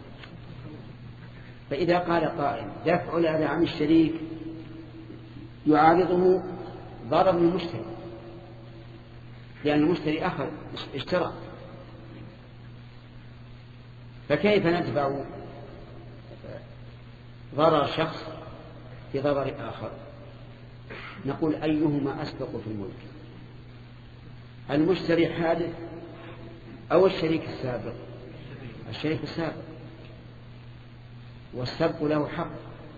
فإذا قال قائل دفع الأذى عن الشريك يعارضه ضرر المشتري، لأن المشتري أخذ اشترى، فكيف ندفع ضرر شخص في ضرر آخر؟ نقول أيهما أسبق في الملك، المشتري حادث أو الشريك السابق؟ الشريك السابق، والسبق له حق.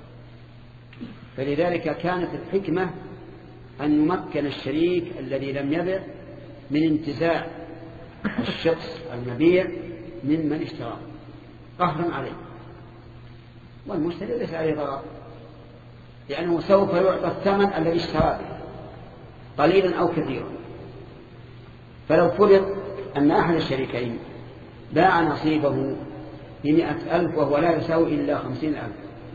فلذلك كانت الحكمة أن يمكن الشريك الذي لم يبع من انتزاع الشخص المبيع من من اشتراه قهرا عليه، والمشتري ليس عليه ضرر، لأنه سوف يعطى الثمن الذي اشتراه قليلا أو كثيرا. فلو فرض أن أحد الشريكين باع نصيبه بمئة ألف وهو لا يساوي إلا خمسين ألف،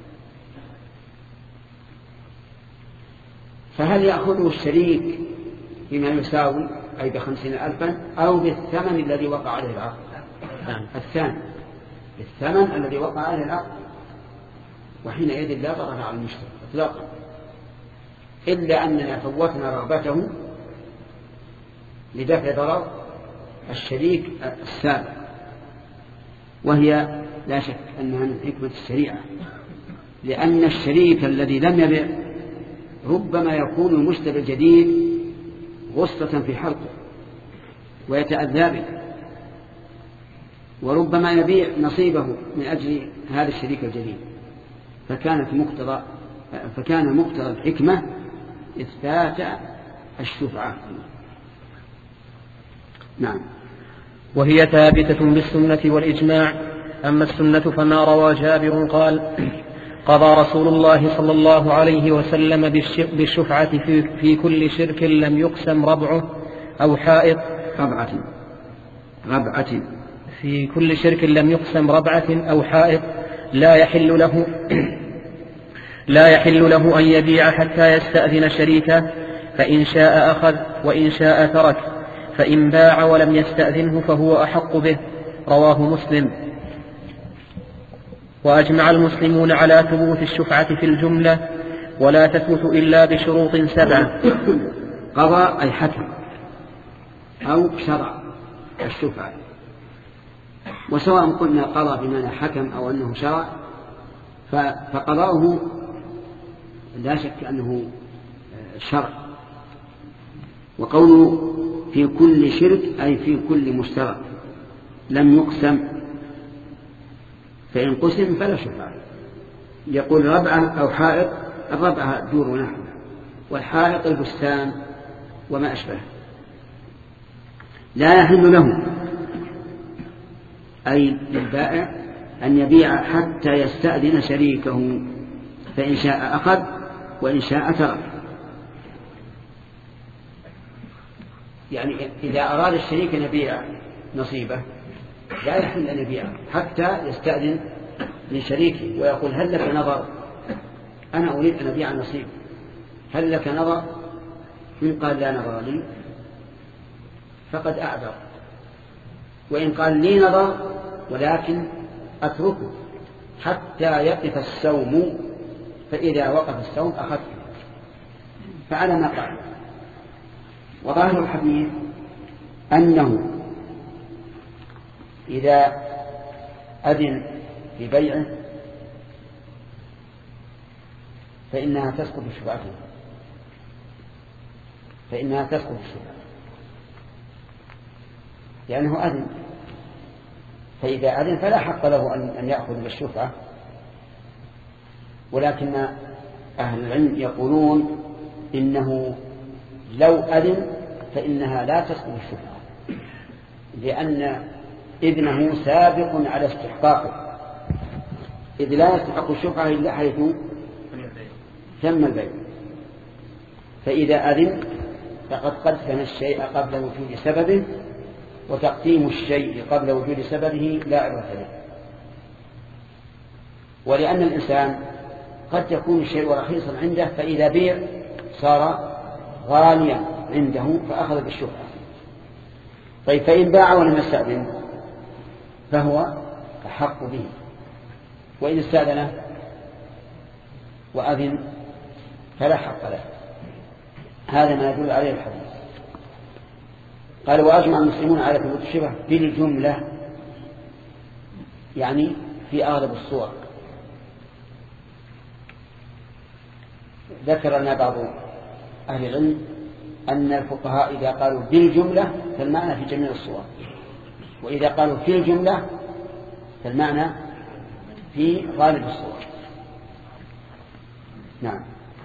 فهل يأخذه الشريك بما يساوي أي بخمسين ألفا أو بالثمن الذي وقع عليه العقد؟ الثاني، بالثمن الذي وقع عليه العقد، وحينئذ لا ضرر على المشتري اطلاقا، إلا أننا فوتنا رغبته لدفع ضرر الشريك السابق، وهي لا شك أنها من حكمة الشريعة، لأن الشريك الذي لم يبع ربما يكون المشتري الجديد غصة في حلقه ويتأذى به، وربما يبيع نصيبه من أجل هذا الشريك الجديد، فكانت مقتضى فكان مقتضى الحكمة إثبات الشفعة. نعم. وهي ثابتة بالسنة والإجماع. أما السنة فما روى جابر قال: قضى رسول الله صلى الله عليه وسلم بالشفعة في, في كل شرك لم يقسم ربعه أو حائط ربعة ربعة في كل شرك لم يقسم ربعة أو حائط لا يحل له لا يحل له أن يبيع حتى يستأذن شريكه، فإن شاء أخذ وإن شاء ترك، فإن باع ولم يستأذنه فهو أحق به. رواه مسلم. وأجمع المسلمون على ثبوت الشفعة في الجملة، ولا تثبت إلا بشروط سبعة. قضى أي حكم أو شرع الشفعة، وسواء قلنا قضى بمعنى حكم أو أنه شرع، فقضاؤه لا شك أنه شرع. وقوله في كل شرك أي في كل مشترك لم يقسم، فإن قسم فلا شفعة. يقول ربعة أو حائط، الربعة دور ونحو، والحائط البستان وما أشبه. لا يحل له أي للبائع أن يبيع حتى يستأذن شريكه، فإن شاء أخذ وإن شاء ترك. يعني إذا أراد الشريك أن يبيع نصيبه لا يحل أن يبيع حتى يستأذن من شريكه ويقول: هل لك نظر؟ أنا أريد أن أبيع نصيب، هل لك نظر؟ إن قال لا نظر لي فقد أعذر، وإن قال لي نظر ولكن أتركه حتى يقف السوم، فإذا وقف السوم أخذته، فعلى ما قال. وظاهر الحديث أنه إذا أذن في بيعه فإنها تسقط شفعته، فإنها تسقط الشفعة لأنه أذن، فإذا أذن فلا حق له أن يأخذ بالشفعة. ولكن أهل العلم يقولون إنه لو أذن فإنها لا تسقط الشفعة، لأن إذنه سابق على استحقاقه، إذ لا يستحق الشفعة إلا حيث تم البيع. فإذا أذن فقد قدم الشيء قبل وجود سببه، وتقديم الشيء قبل وجود سببه لا عبرة له. ولأن الإنسان قد يكون الشيء رخيصا عنده فإذا بيع صار غاليا عنده فأخذ بالشفعة. طيب فإن باع ولم يستأذن فهو أحق به، وإن استأذنه وأذن فلا حق له. هذا ما يدل عليه الحديث. قال وأجمع المسلمون على ثبوت الشبه بالجملة، يعني في أغلب الصور. ذكر لنا بعض أهل العلم أن الفقهاء إذا قالوا بالجملة فالمعنى في جميع الصور، وإذا قالوا في الجملة فالمعنى في غالب الصور. نعم.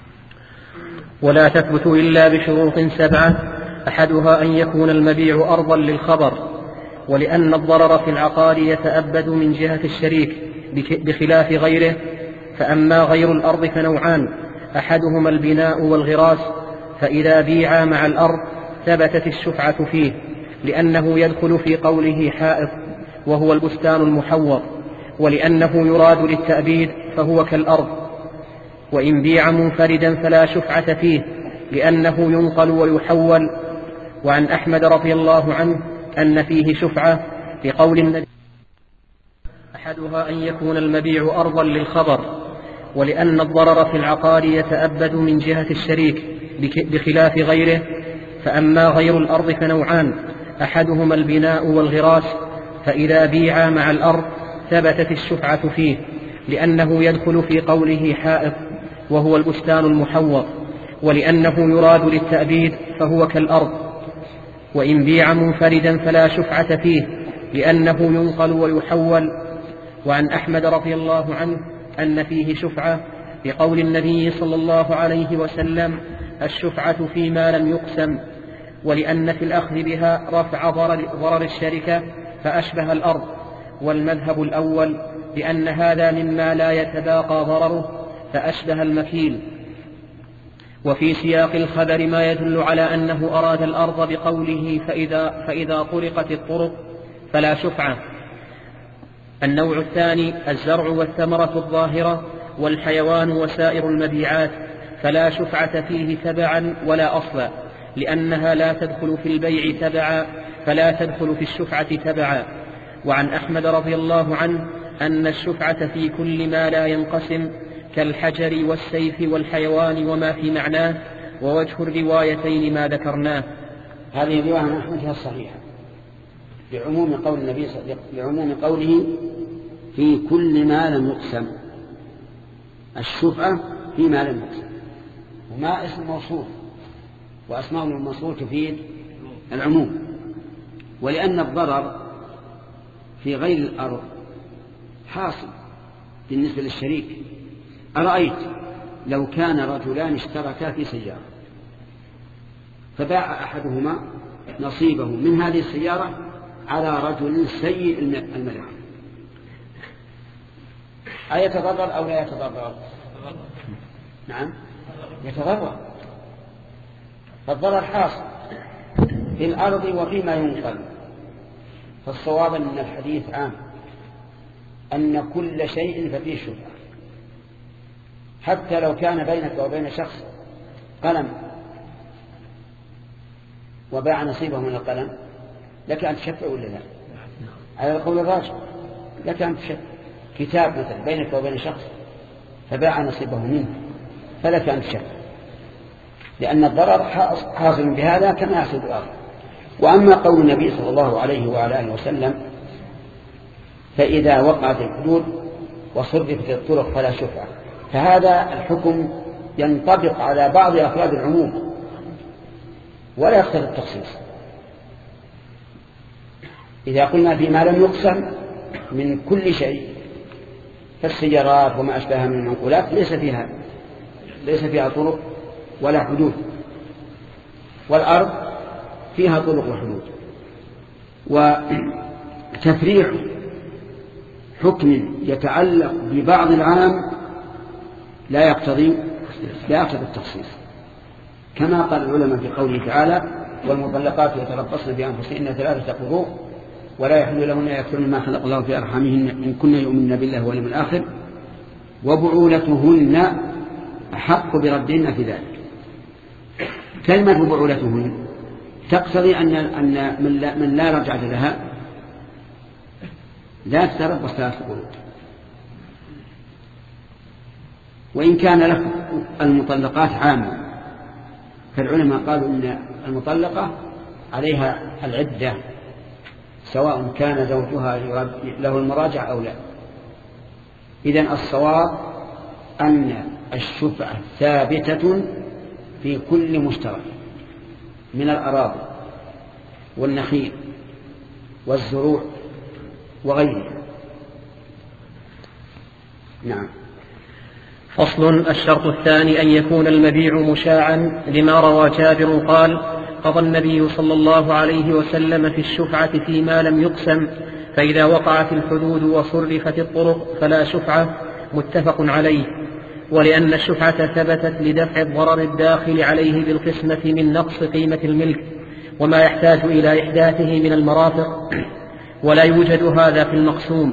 ولا تثبت إلا بشروط سبعة، أحدها أن يكون المبيع أرضا للخبر، ولأن الضرر في العقار يتأبد من جهة الشريك بخلاف غيره. فأما غير الأرض فنوعان، أحدهما البناء والغراس، فإذا بيعا مع الأرض ثبتت الشفعة فيه، لأنه يدخل في قوله حائط وهو البستان المحوط، ولأنه يراد للتأبيد فهو كالأرض. وإن بيع منفردا فلا شفعة فيه، لأنه ينقل ويحول. وعن أحمد رضي الله عنه أن فيه شفعة لقول النبي: أحدها أن يكون المبيع أرضا للخبر، ولأن الضرر في العقار يتأبد من جهة الشريك بخلاف غيره. فأما غير الأرض فنوعان، أحدهما البناء والغراس، فإذا بيعا مع الأرض ثبتت الشفعة فيه، لأنه يدخل في قوله حائط وهو البستان المحوط، ولأنه يراد للتأبيد فهو كالأرض. وإن بيع منفردا فلا شفعة فيه، لأنه ينقل ويحول. وعن أحمد رضي الله عنه أن فيه شفعة لقول النبي صلى الله عليه وسلم: الشفعة فيما لم يقسم، ولأن في الأخذ بها رفع ضرر الشركة فأشبه الأرض. والمذهب الأول لأن هذا مما لا يتباقى ضرره فأشبه المكيل. وفي سياق الخبر ما يدل على أنه أراد الأرض بقوله: فإذا, فإذا طرقت الطرق فلا شفعة. النوع الثاني الزرع والثمرة الظاهرة والحيوان وسائر المبيعات، فلا شفعة فيه تبعا ولا أصلا، لأنها لا تدخل في البيع تبعا فلا تدخل في الشفعة تبعا. وعن أحمد رضي الله عنه أن الشفعة في كل ما لا ينقسم كالحجر والسيف والحيوان وما في معناه، ووجه الروايتين ما ذكرناه. هذه الرواية عن أحمد هي الصحيحة لعموم قول النبي لعموم قوله في كل ما لم يقسم. الشفعة فيما لم يقسم، وما اسم موصول، وأسماء الموصول تفيد العموم. ولأن الضرر في غير الأرض حاصل بالنسبة للشريك. أرأيت لو كان رجلان اشتركا في سيارة فباع أحدهما نصيبه من هذه السيارة على رجل سيء الملك، أيتضرر أو لا يتضرر؟ نعم يتضرر، فالضرر حاصل في الأرض وفيما ينقل. فالصواب أن الحديث عام، أن كل شيء ففيه شفعة، حتى لو كان بينك وبين شخص قلم وباع نصيبه من القلم لك أن تشفع ولا لا؟ على القول الراجح لك أن تشفع. كتاب مثلا بينك وبين شخص فباع نصيبه منه فلك أن تشفع، لأن الضرر حاصل بهذا كما يحصل بالآخر. وأما قول النبي صلى الله عليه وعلى آله وسلم: فإذا وقعت الحدود وصرفت الطرق فلا شفعة، فهذا الحكم ينطبق على بعض أفراد العموم ولا يختلف التخصيص. إذا قلنا فيما لم يقسم من كل شيء، فالسيارات وما أشبهها من المنقولات ليس فيها ليس فيها طرق ولا حدود، والأرض فيها طرق وحدود. وتفريع حكم يتعلق ببعض العام لا يقتضي لا يقتضي التخصيص، كما قال العلماء في قوله تعالى: والمطلقات يتربصن بأنفسهن ثلاثة قروء ولا يحل لهن يكتمن ما خلق الله في أرحامهن إن كن يؤمنن بالله واليوم الآخر وبعولتهن أحق بردهن في ذلك. كلمة بعولتهن تقتضي أن أن من لا, من لا رجعة لها لا تتربص ثلاث قروء، وإن كان لك المطلقات عامة، فالعلماء قالوا إن المطلقة عليها العدة سواء كان زوجها له المراجعة أو لا. إذن الصواب أن الشفعة ثابتة في كل مشترك من الأراضي والنخيل والزروع وغيرها. نعم. فصل. الشرط الثاني أن يكون المبيع مشاعا، لما روى جابر قال: قضى النبي صلى الله عليه وسلم في الشفعة فيما لم يقسم، فإذا وقعت الحدود وصرفت الطرق فلا شفعة، متفق عليه. ولأن الشفعة ثبتت لدفع الضرر الداخل عليه بالقسمة من نقص قيمة الملك وما يحتاج إلى إحداثه من المرافق، ولا يوجد هذا في المقسوم.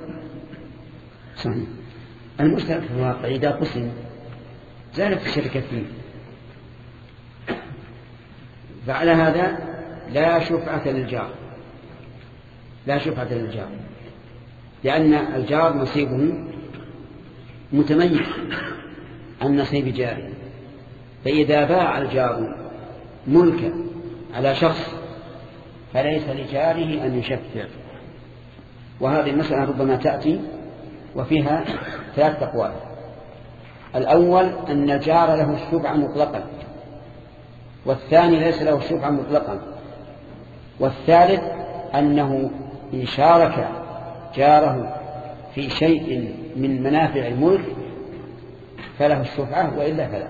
صحيح. المشترك في الواقع إذا قسم زالت الشركة فيه، فعلى هذا لا شفعة للجار، لا شفعة للجار، لأن الجار نصيبه متميز عن نصيب جاره. فإذا باع الجار ملكا على شخص فليس لجاره أن يشفع. وهذه المسألة ربما تأتي وفيها ثلاث أقوال. الأول أن الجار له الشفعة مطلقا، والثاني ليس له الشفعة مطلقا، والثالث أنه إن شارك جاره في شيء من منافع الملك فله الشفعة، وإلا فلا.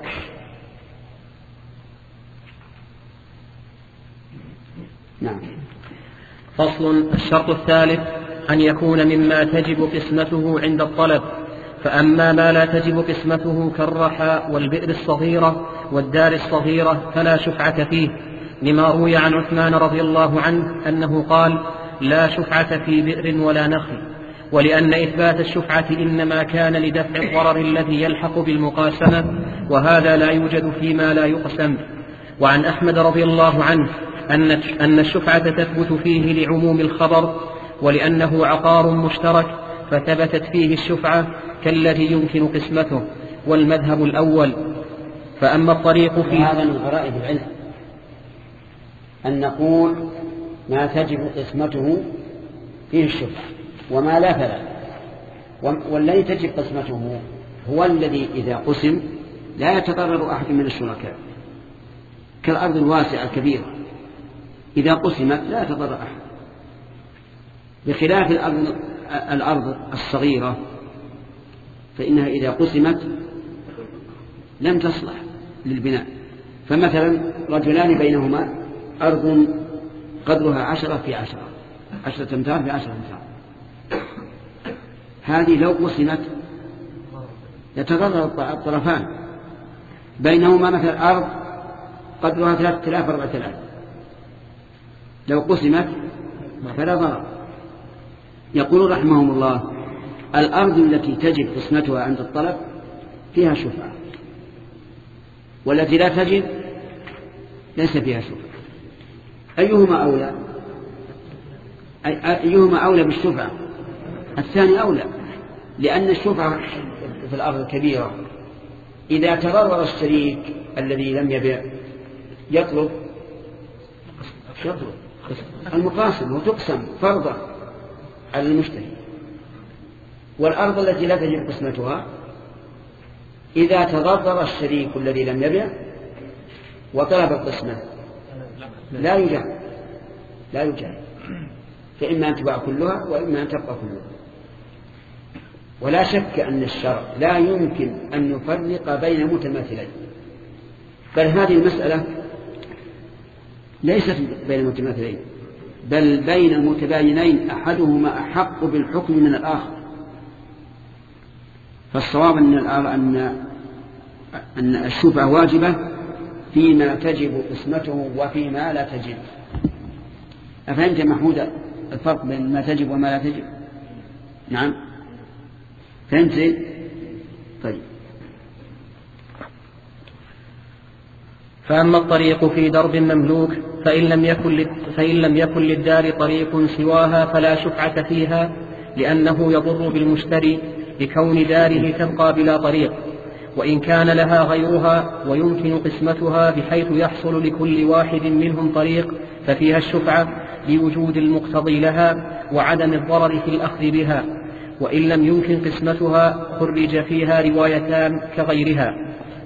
نعم. فصل. الشرط الثالث أن يكون مما تجب قسمته عند الطلب، فأما ما لا تجب قسمته كالرحى والبئر الصغيرة والدار الصغيرة فلا شفعة فيه، لما روي عن عثمان رضي الله عنه أنه قال: لا شفعة في بئر ولا نخل. ولأن إثبات الشفعة إنما كان لدفع الضرر الذي يلحق بالمقاسمة، وهذا لا يوجد فيما لا يقسم. وعن أحمد رضي الله عنه أن الشفعة تثبت فيه لعموم الخبر، ولأنه عقار مشترك فثبتت فيه الشفعة كالذي يمكن قسمته، والمذهب الأول. فأما الطريق فيه، هذا من غرائب العلم أن نقول ما تجب قسمته فيه الشفعة وما لا فلا، والذي تجب قسمته هو الذي إذا قسم لا يتضرر أحد من الشركاء، كالأرض الواسعة الكبيرة إذا قسمت لا يتضرر أحد، بخلاف الأرض, الأرض الصغيرة فإنها إذا قسمت لم تصلح للبناء. فمثلا رجلان بينهما أرض قدرها عشرة في عشرة، عشرة أمتار في عشرة أمتار، هذه لو قسمت يتضرر الطرفان. بينهما مثلا أرض قدرها ثلاثة آلاف أربعة آلاف، لو قسمت فلا ضرر. يقول رحمهم الله: الأرض التي تجب قسمتها عند الطلب فيها شفعة، والتي لا تجب ليس فيها شفعة. أيهما أولى؟ أيهما أولى بالشفعة؟ الثاني أولى، لأن الشفعة في الأرض الكبيرة إذا تضرر الشريك الذي لم يبيع يطلب يطلب المقاسم وتقسم فرضا على المشتري. والأرض التي لا تجب قسمتها إذا تضرر الشريك الذي لم يبيع وطلب القسمة لا يجاب لا يجاب فإما أن تباع كلها وإما أن تبقى كلها. ولا شك أن الشرع لا يمكن أن يفرق بين متماثلين، بل هذه المسألة ليست بين المتماثلين بل بين المتباينين أحدهما أحق بالحكم من الآخر. فالصواب أن أن أن الشفعة واجبة فيما تجب قسمته وفيما لا تجب. أفهمت محمود الفرق بين ما تجب وما لا تجب؟ نعم فهمت. طيب. فأما الطريق في درب مملوك فإن لم يكن فإن لم يكن للدار طريق سواها فلا شفعة فيها، لأنه يضر بالمشتري لكون داره تبقى بلا طريق، وإن كان لها غيرها ويمكن قسمتها بحيث يحصل لكل واحد منهم طريق ففيها الشفعة لوجود المقتضي لها وعدم الضرر في الأخذ بها، وإن لم يمكن قسمتها خرج فيها روايتان كغيرها.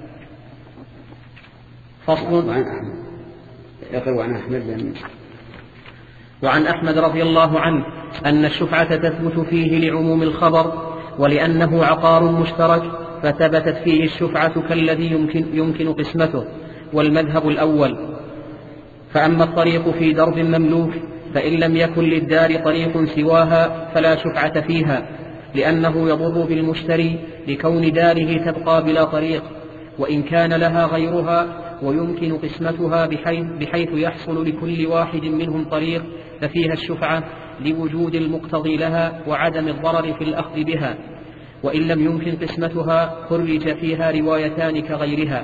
فصل. عن أحمد وعن أحمد رضي الله عنه أن الشفعة تثبت فيه لعموم الخبر، ولأنه عقار مشترك فثبتت فيه الشفعة كالذي يمكن, يمكن قسمته، والمذهب الأول. فأما الطريق في درب مملوك فإن لم يكن للدار طريق سواها فلا شفعة فيها، لأنه يضر بالمشتري لكون داره تبقى بلا طريق، وإن كان لها غيرها ويمكن قسمتها بحيث, بحيث يحصل لكل واحد منهم طريق ففيها الشفعة لوجود المقتضي لها وعدم الضرر في الأخذ بها، وإن لم يمكن قسمتها خرج فيها روايتان كغيرها.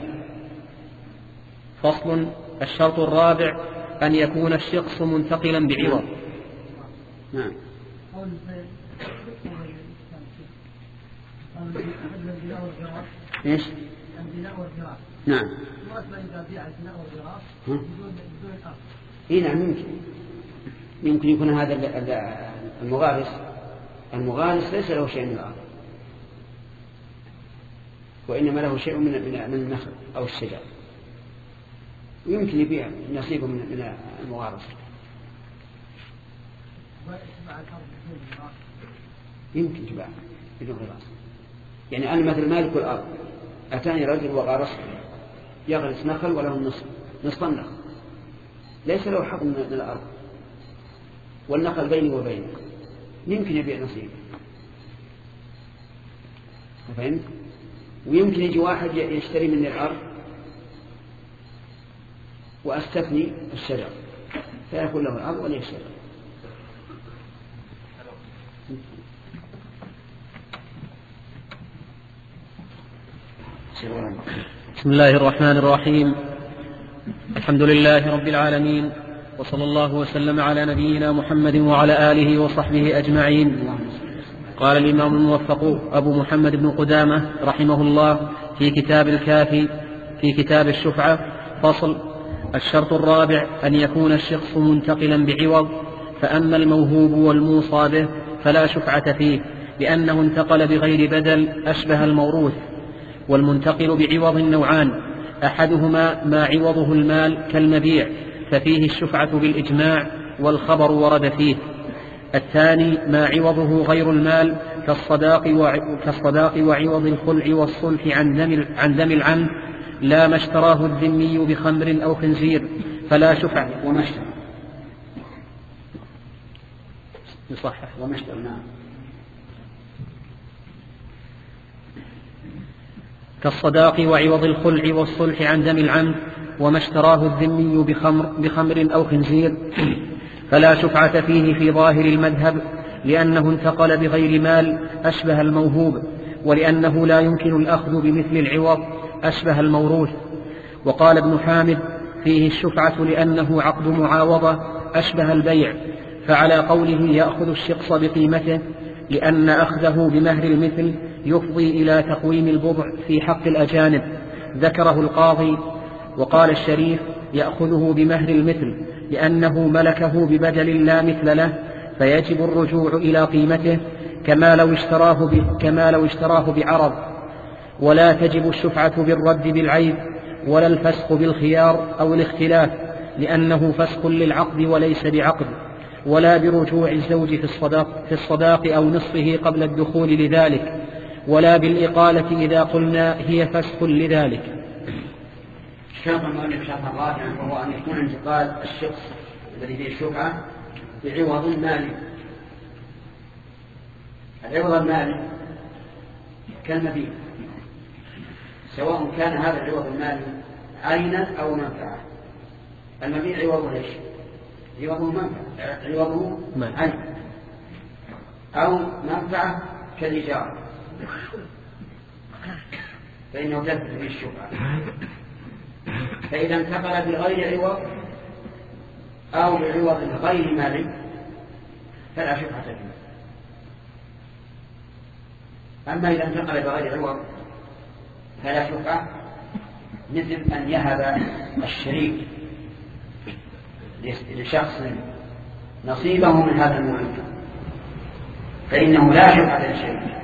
فصل. الشرط الرابع أن يكون الشخص منتقلا بعوض. نعم. ايش؟ نعم. اي نعم يمكن. يمكن يكون هذا المغارس المغارس ليس له شيء من الأرض، وإنما له شيء من من النخل أو الشجر، ويمكن يبيع نصيبه من المغارس. يمكن تباع بدون غراس. يعني أنا مثل مالك الأرض أتاني رجل وغارس يغرس نخل وله نصف نصف النخل، ليس له حق من الأرض، والنخل بيني وبينه، يمكن يبيع نصيبه. فهمت؟ ويمكن يجي واحد يشتري مني الأرض وأستثني الشجر فيكون له الأرض ولي الشجر. بسم الله الرحمن الرحيم. الحمد لله رب العالمين، وصلى الله وسلم على نبينا محمد وعلى آله وصحبه أجمعين. قال الإمام الموفق أبو محمد بن قدامة رحمه الله في كتاب الكافي في كتاب الشفعة: فصل. الشرط الرابع أن يكون الشخص منتقلا بعوض، فأما الموهوب والموصى به فلا شفعة فيه، لأنه انتقل بغير بدل أشبه الموروث. والمنتقل بعوض نوعان: أحدهما ما عوضه المال كالمبيع ففيه الشفعة بالإجماع والخبر ورد فيه. الثاني ما عوضه غير المال كالصداق وعوض الخلع والصلح عن دم العمد، لا ما اشتراه الذمي بخمر أو خنزير فلا شفعة. وما اشترى يصحح وما اشترى. نعم. كالصداق وعوض الخلع والصلح عن دم العمد، وما اشتراه الذمي بخمر, بخمر أو خنزير فلا شفعة فيه في ظاهر المذهب، لأنه انتقل بغير مال أشبه الموهوب، ولأنه لا يمكن الأخذ بمثل العوض أشبه الموروث. وقال ابن حامد فيه الشفعة لأنه عقد معاوضة أشبه البيع، فعلى قوله يأخذ الشخص بقيمته، لأن أخذه بمهر المثل يفضي إلى تقويم البضع في حق الأجانب، ذكره القاضي. وقال الشريف يأخذه بمهر المثل لأنه ملكه ببدل لا مثل له، فيجب الرجوع إلى قيمته كما لو اشتراه, كما لو اشتراه بعرض. ولا تجب الشفعة بالرد بالعيب، ولا الفسخ بالخيار أو الاختلاف، لأنه فسخ للعقد وليس بعقد. ولا برجوع الزوج في الصداق, في الصداق أو نصفه قبل الدخول لذلك، ولا بالإقالة إذا قلنا هي فسخ لذلك. الشرط المؤلف شرط الرابع وهو أن يكون انتقال الشخص الذي فيه الشفعة بعوض مالي. العوض المالي كالمبيع، سواء كان هذا العوض المالي عينا أو منفعة. المبيع عوضه ايش؟ عوضه منفعة، عوضه عين أو منفعة كالإيجار. فإنه تثبت به الشفعة. فإذا انتقل بغير عوض أو بعوض غير مالي فلا شفعة فيه. أما إذا انتقل بغير عوض فلا شفعة، مثل أن يهب الشريك لشخص نصيبه من هذا الملك فإنه لا شفعة للشريك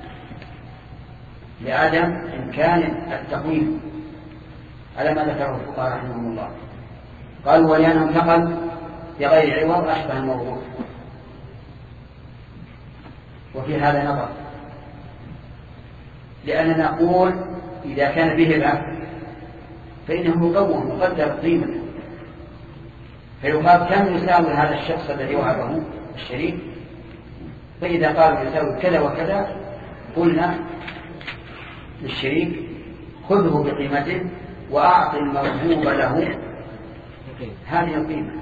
لعدم إمكان التقويم على ما ذكره الفقهاء رحمهم الله. قالوا ولأنه انتقل بغير عوض أشبه الموضوع. وفي هذا نظر، لأننا نقول إذا كان به العبد فإنه مقوم مقدر قيمته، فيقال كم يساوي هذا الشخص الذي وهبه الشريك، فإذا قال يساوي كذا وكذا قلنا للشريك خذه بقيمته وأعطي الموهوب له هذه القيمة،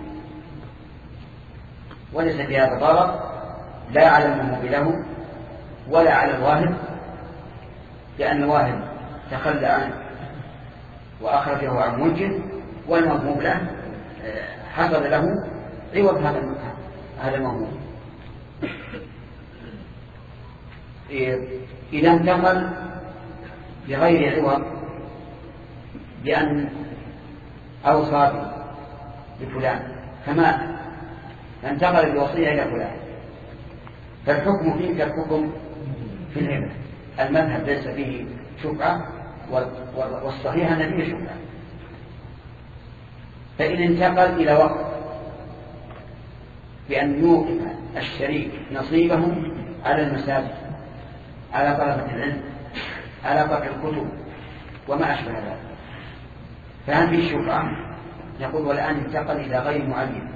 وليس في هذا ضرر لا على الموهوب له ولا على الواهب، لأن الواهب تخلى عنه وأخرجه عن ملكه، والموهوب له حصل له عوض هذا هذا الموهوب. إذا انتقل بغير عوض بأن أوصى بفلان كما انتقل بالوصية إلى فلان، فالحكم فيه كالحكم في الهبة. المذهب ليس فيه شفعة، والصحيح أن فيه شفعة. فإن انتقل إلى وقت بأن يوقف الشريك نصيبه على المساجد، على طلبة العلم، على طبع الكتب وما أشبه ذلك، فهل فيه شفعة؟ نقول والآن انتقل إلى غير معين،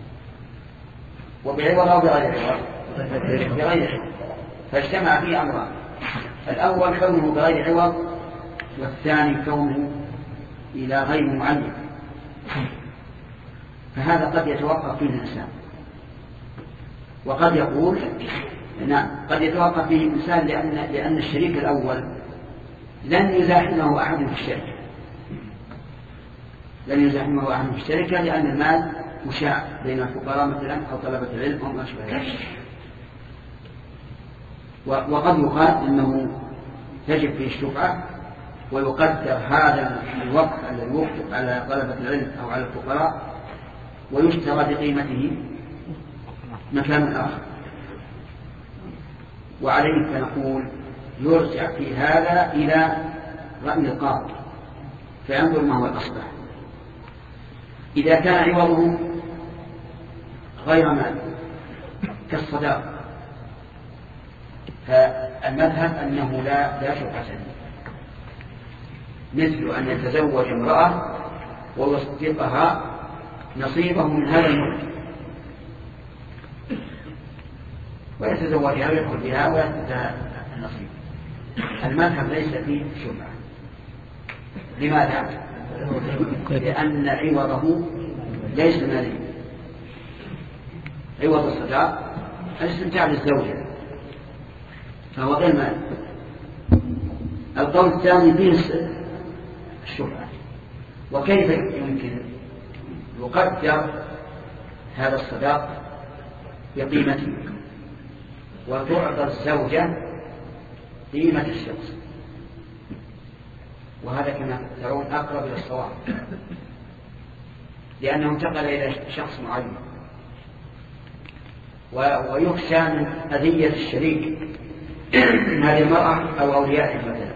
وبعوض أو بغير عوض؟ بغير عوض. فاجتمع فيه أمران: الأول كونه بغير عوض، والثاني كونه إلى غير معين. فهذا قد يتوقف فيه الإنسان، وقد يقول نعم قد يتوقف فيه الإنسان لأن, لأن الشريك الأول لن يزاحمه أحد في الشركة، لن يزاحمه أحد في الشركة لأن المال مشاع بين الفقراء مثلا أو طلبة العلم أو ما أشبه ذلك. وقد يقال إنه تجب فيه الشفعة، ويقدر هذا الوقت الذي يوقف على طلبة العلم أو على الفقراء ويشترى بقيمته مكان آخر. وعليه فنقول يرجع في هذا إلى رأي القاضي فينظر ما هو الأصلح. إذا كان عوضه غير مال كالصداق فالمذهب أنه لا لا شفعة فيه، مثل أن يتزوج امرأة ويصدقها نصيبه من هذا الملك ويتزوجها ويدخل بها ويأخذ النصيب. المذهب ليس فيه شفعة. لماذا؟ لأن عوضه ليس مالي. عوض الصداق الاستمتاع للزوجة فهو غير مال. القول الثاني فيه الشفعة. وكيف يمكن يقدر هذا الصداق بقيمته وتعطى الزوجة قيمة الشخص؟ وهذا كما ترون أقرب إلى الصواب، لأنه انتقل إلى شخص معين، ويخشى من أذية الشريك من هذه المرأة أو أوليائه مثلا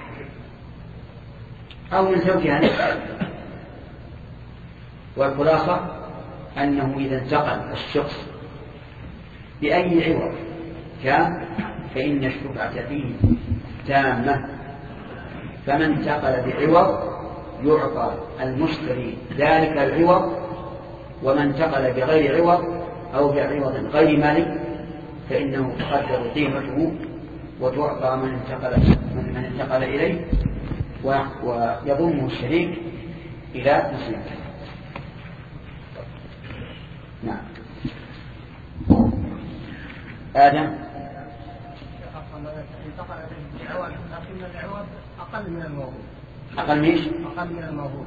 أو من زوجها نفسه. والخلاصة أنه إذا انتقل الشخص بأي عوض كان فإن الشفعة فيه تامة. فمن انتقل بعوض يعطى المشتري ذلك العوض، ومن انتقل بغير عوض أو بعوض غير مالي فإنه تقدر قيمته وتعطى من انتقل, من انتقل إليه ويضمه الشريك إلى نصيبه. نعم. آدم. انتقل إليه بعوض لكن العوض أقل من الموهوب. أقل ميش؟ أقل من الموهوب.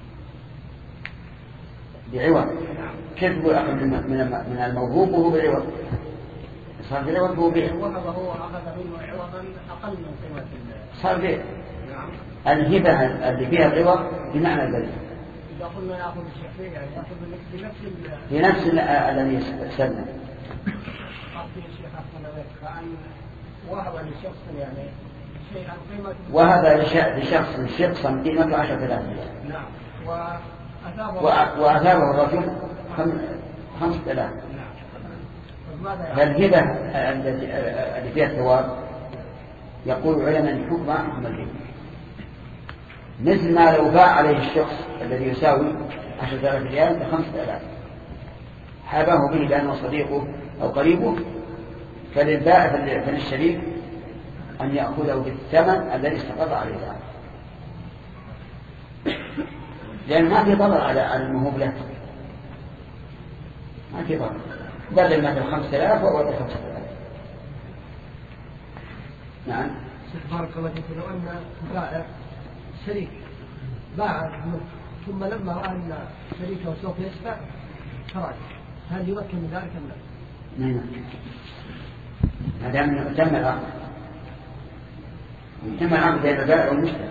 بعوض. كيف يقول أقل من من الموهوب وهو بعوض؟ صار بعوض هو بيع. وهو أخذ منه عوضا أقل من قيمة. صار بيع. الهبة اللي فيها العوض بمعنى البيع. إذا قلنا نأخذ الشيء يعني نأخذ بنفس في نفس الذي سلم. قصدي الشيخ أحسن لك كأن وهب لشخص يعني شيئا قيمة. وهب لشخص شخصا قيمته عشرة آلاف. نعم. وأثابه. وأثابه الرجل خمسة آلاف. فالهبة التي فيها الثواب يقول علماء الحكم حكم الهبة، مثل ما لو باع عليه الشخص الذي يساوي عشرة آلاف ريال بخمسة آلاف حابه به لأنه صديقه أو قريبه، فللبائع فللشريك أن يأخذه بالثمن الذي استقر عليه الآن، لأن ما في ضرر على الموهوب له، ما في ضرر، بدل مثل خمسة آلاف وأول خمسة آلاف. نعم. بارك الله فيك. لو أن بائع شريك باع ثم لما رأى أن شريكه سوف يشفع خرج، هل يمكن من ذلك أم لا؟ نعم. هذا من تم العقد، تم العقد بين البائع والمشتري،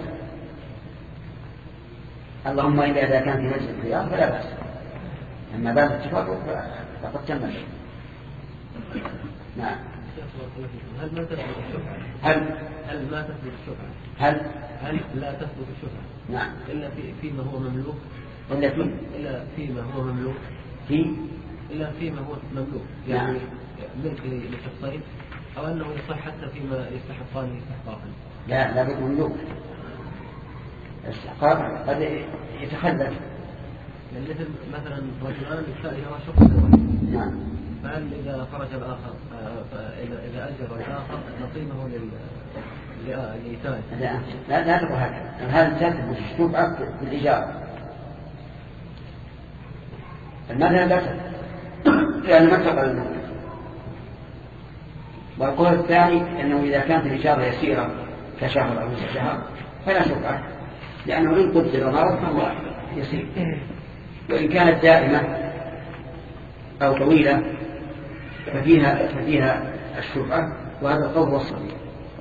اللهم إلا إذا كان في مجلس الخيار فلا بأس، أما بعد الاتفاق فقد تم. نعم. هل ما تثبت الشفعة؟ هل هل ما تثبت الشفعة؟ هل هل لا تثبت الشفعة؟ نعم. إلا في فيما هو مملوك. إلا في إلا فيما هو مملوك. في إلا فيما هو مملوك. يعني نعم. ملك لشخصين، أو أنه يصح حتى فيما يستحقان استحقاقا. لا لا بد مملوك. استحقاق قد يتخلف. يعني مثل مثلا رجلان الثاني هو شخص واحد. نعم. فهل إذا خرج الآخر إذا إذا أجر الآخر نصيبه لل للإيتاء؟ لا لا لا تقول هذا، هذا تثبت الشفعة في الإيجار. المثل لا تثبت لأن ما تقبل المثل. والقول الثاني أنه إذا كانت الإجارة يسيرة كشهر أو نصف شهر فلا شفعة، لأنه إن قدر مرض فهو يسير، وإن كانت دائمة أو طويلة ففيها ففيها الشفعة، وهذا القول هو الصحيح.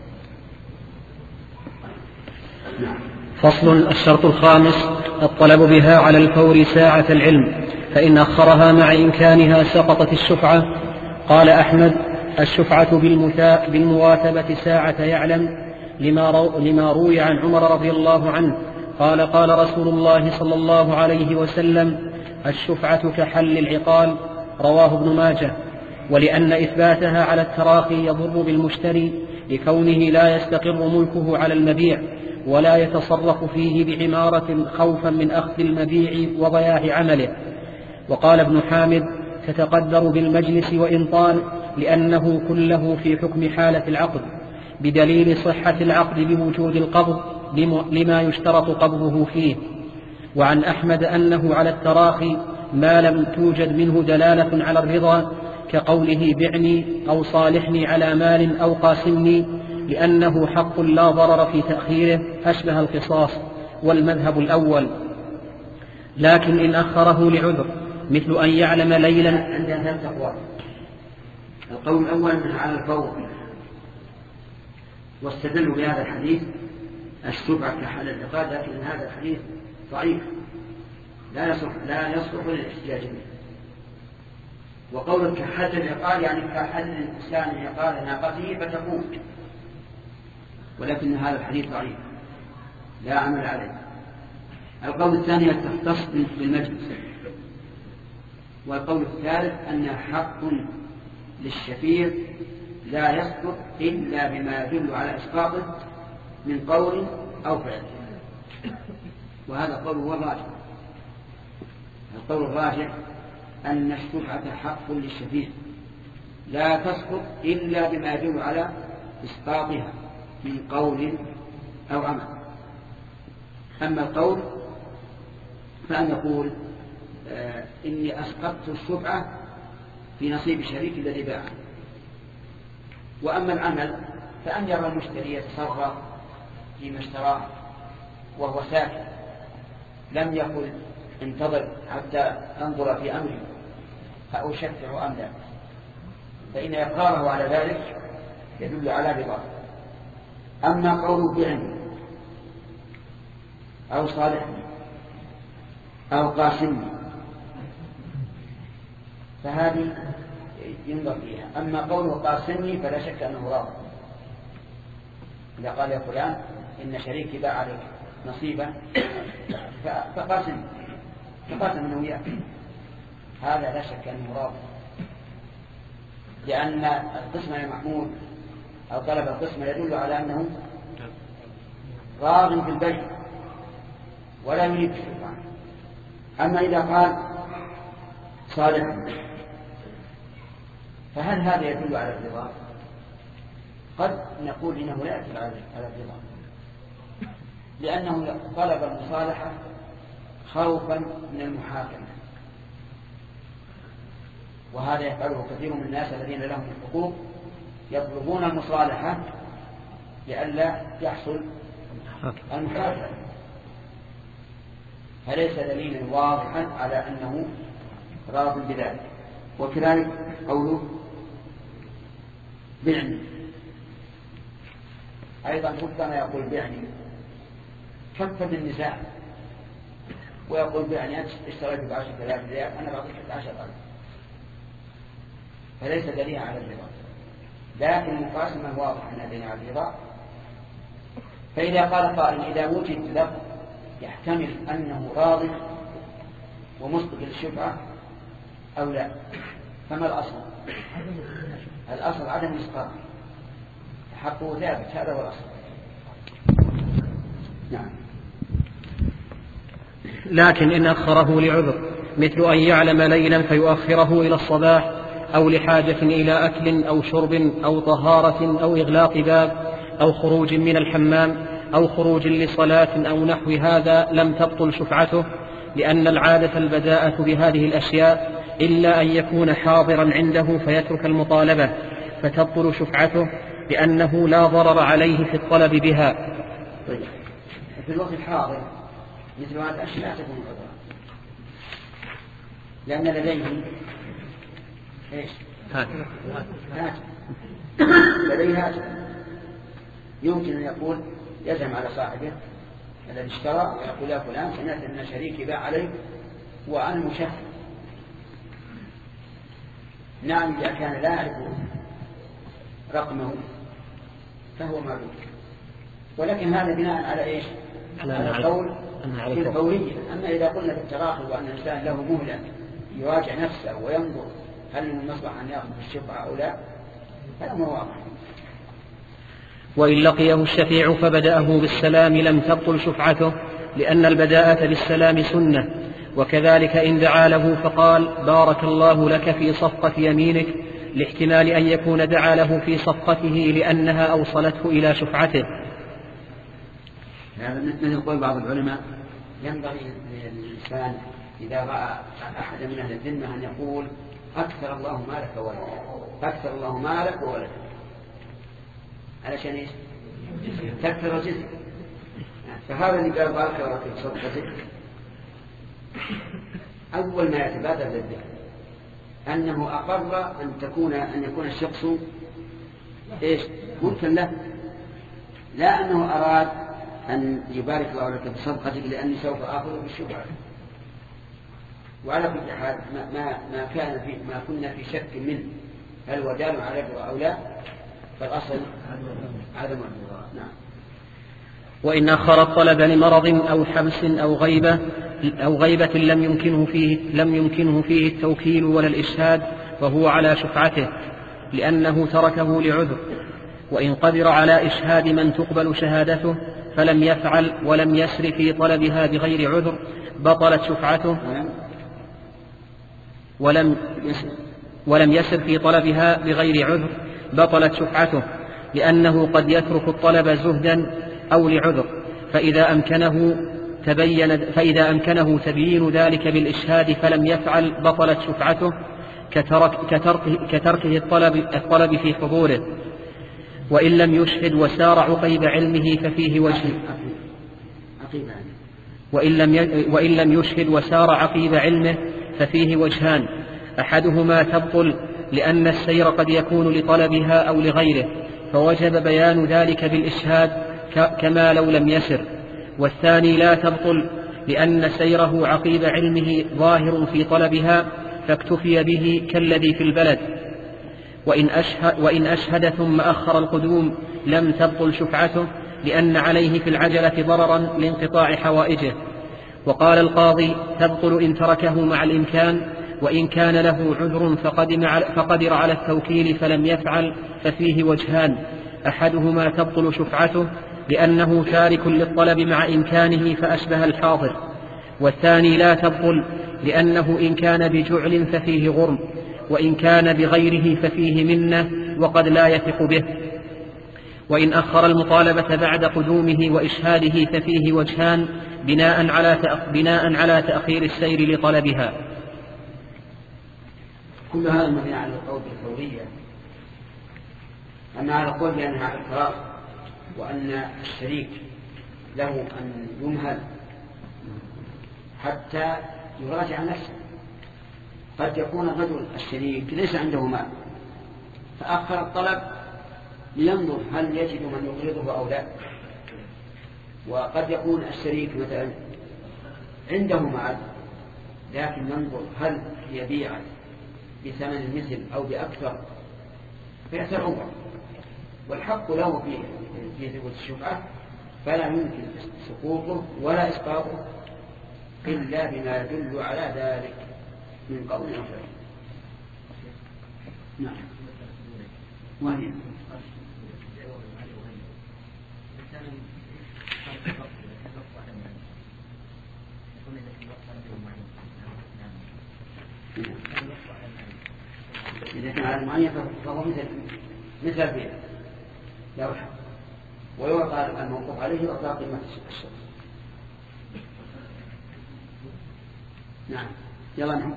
نعم. فصل. الشرط الخامس الطلب بها على الفور ساعة العلم، فإن أخرها مع إمكانها سقطت الشفعة. قال أحمد: الشفعة بالمواثبة ساعة يعلم، لما, رو لما روي عن عمر رضي الله عنه قال: قال رسول الله صلى الله عليه وسلم: الشفعة كحل العقال. رواه ابن ماجه. ولأن إثباتها على التراخي يضر بالمشتري لكونه لا يستقر ملكه على المبيع ولا يتصرف فيه بعمارة خوفا من أخذ المبيع وضياع عمله. وقال ابن حامد: تتقدر بالمجلس وإن طال، لأنه كله في حكم حالة العقد، بدليل صحة العقد بوجود القبض لما يشترط قبضه فيه. وعن أحمد أنه على التراخي ما لم توجد منه دلالة على الرضا، كقوله: بعني أو صالحني على مال أو قاسمني، لأنه حق لا ضرر في تأخيره، أشبه القصاص، والمذهب الأول. لكن إن أخره لعذر مثل أن يعلم ليلا. عندنا ثلاث أقوال. القول الأول من على الفور، واستدلوا بهذا الحديث الشفعة كحل العقاد، لكن هذا الحديث ضعيف لا يصلح لا يصلح للاحتجاج به. وقولك كحل العقال يعني كحل الإنسان عقال ناقته فتموت، ولكن هذا الحديث ضعيف لا عمل عليه. القول الثاني تختص بالمجلس. والقول الثالث أن حق للشفيع لا يسقط إلا بما يدل على إسقاطه من قول أو فعل، وهذا القول هو الراجح. القول الراجح أن الشفعة حق للشفيع لا تسقط إلا بما يدل على إسقاطها من قول أو عمل. أما القول فأن يقول آه إني أسقطت الشفعة في نصيب شريك الذي باع. وأما العمل فأن يرى المشتري يتصرف فيما اشتراه وهو ساكت لم يقل انتظر حتى أنظر في أمري فأشفع أم لا، فإن إقراره على ذلك يدل على رضاه. أما قوله بعني أو صالحني أو قاسمني فهذه ينظر فيها. أما قوله قاسمني فلا شك أنه راض. إذا قال يا فلان إن شريكي باع عليك نصيبا فقاسمني فقاسم أنه إياه، هذا لا شك أنه راض، لأن القسم المحمود أو طلب القسم يدل على أنه راض في البيع ولا يريد الشفعة. أما إذا قال صالح فهل هذا يدل على الرضا؟ قد نقول إنه لا يدل على الرضا، لأنه طلب المصالحة خوفا من المحاكمة، وهذا يفعله كثير من الناس الذين لهم الحقوق يطلبون المصالحة لئلا يحصل المحاكمة، فليس دليلا واضحا على أنه راض بذلك. وكذلك قوله بعني أيضا ربما يقول بعني كفد النزاع ويقول بعني اشتريت بعشرة آلاف ريال أنا بعطيك عشرة آلاف، فليس دليلا على الرضا، لكن المقاسمة واضح أنها دليل على الرضا. فإذا قال قائل إذا وجد لفظ يحتمل أنه راض ومصدق للشفعة أو لا فما الأصل؟ الأصل عدم الإسقاط، حقه ثابت، هذا هو الأصل. نعم. لكن إن أخره لعذر مثل أن يعلم ليلا فيؤخره إلى الصباح أو لحاجة إلى أكل أو شرب أو طهارة أو إغلاق باب أو خروج من الحمام أو خروج لصلاة أو نحو هذا لم تبطل شفعته، لأن العادة البداءة بهذه الأشياء إلا أن يكون حاضرا عنده فيترك المطالبة فتبطل شفعته لأنه لا ضرر عليه في الطلب بها. طيب. في الوقت الحاضر مثل هذه الأشياء تكون عذرا، لأن لديه إيش؟ هاتف لديه هاتف يمكن أن يقول يزعم على صاحبه الذي اشترى ويقول يا فلان سمعت أن شريكي باع عليك وأنا مشهد. نعم إذا كان لا يعرف رقمه فهو معروف، ولكن هذا بناء على إيش؟ على القول في الفورية. أما إذا قلنا في التراخي وأن الإنسان له مهلة يراجع نفسه وينظر هل من المصلحة أن يأخذ الشفعة أو لا هذا ما واضح. وإن لقيه الشفيع فبدأه بالسلام لم تبطل شفعته، لأن البداءة بالسلام سنة. وكذلك إن دعا له فقال بارك الله لك في صفقة يمينك، لاحتمال أن يكون دعا له في صفقته لأنها أوصلته إلى شفعته. هذا مثل يقول بعض العلماء ينبغي للإنسان إذا رأى أحد من أهل الذمة أن يقول أكثر الله مالك وولدك، أكثر الله مالك وولدك، علشان إيش؟ تكثر الجزء. فهذا اللي قال بارك الله في صدقتك أول ما يتبادر للذهن أنه أقر أن تكون أن يكون الشخص إيش؟ ملكا له، لا أنه أراد أن يبارك الله لك بصدقتك لأني سوف آخذ بالشفعة. وعلى كل حال ما ما كان في ما كنا في شك منه هل هو دال على الرضا أو لا، فالأصل عدم الرضا. نعم. وإن أخر الطلب لمرض أو حبس أو غيبة أو غيبة لم يمكنه فيه لم يمكنه فيه التوكيل ولا الإشهاد فهو على شفعته، لأنه تركه لعذر. وإن قدر على إشهاد من تقبل شهادته فلم يفعل ولم يسر في طلبها بغير عذر بطلت شفعته، ولم ولم يسر في طلبها بغير عذر بطلت شفعته، لأنه قد يترك الطلب زهدا أو لعذر، فإذا أمكنه تبين فإذا أمكنه تبيين ذلك بالإشهاد فلم يفعل بطلت شفعته كترك كتركه, كتركه الطلب, الطلب في حضوره. وإن لم يشهد وسار عقيب علمه ففيه وجه وإن لم وإن لم يشهد وسار عقيب علمه ففيه وجهان: أحدهما تبطل لأن السير قد يكون لطلبها أو لغيره فوجب بيان ذلك بالإشهاد كما لو لم يسر، والثاني لا تبطل لأن سيره عقيب علمه ظاهر في طلبها فاكتفي به كالذي في البلد. وإن أشهد, وإن أشهد ثم أخر القدوم لم تبطل شفعته لأن عليه في العجلة ضررا لانقطاع حوائجه. وقال القاضي: تبطل إن تركه مع الإمكان، وإن كان له عذر فقدر على التوكيل فلم يفعل ففيه وجهان: أحدهما تبطل شفعته لأنه تارك للطلب مع إمكانه فأشبه الحاضر، والثاني لا تبطل لأنه إن كان بجعل ففيه غرم، وإن كان بغيره ففيه منة وقد لا يثق به. وإن أخر المطالبة بعد قدومه وإشهاده ففيه وجهان بناء على بناء على تأخير السير لطلبها. كل هذا مبني على القول بالفورية. أما على القول بأنها على الفراغ وأن الشريك له أن يمهل حتى يراجع نفسه. قد يكون الرجل الشريك ليس عنده مال فأخر الطلب لينظر هل يجد من يقرضه أو لا، وقد يكون الشريك مثلا عنده مال لكن ينظر هل يبيع بثمن المثل أو بأكثر فيتعوض، والحق له في في ثبوت الشفعة فلا يمكن سقوطه ولا إسقاطه إلا بما يدل على ذلك من قول أو فعل. نعم. وهي إذا كان على المعين فهو مثل مثل البيع لا الحق، ويعطى الموقوف عليه يعطى قيمة الشخص. نعم. يلا نعم.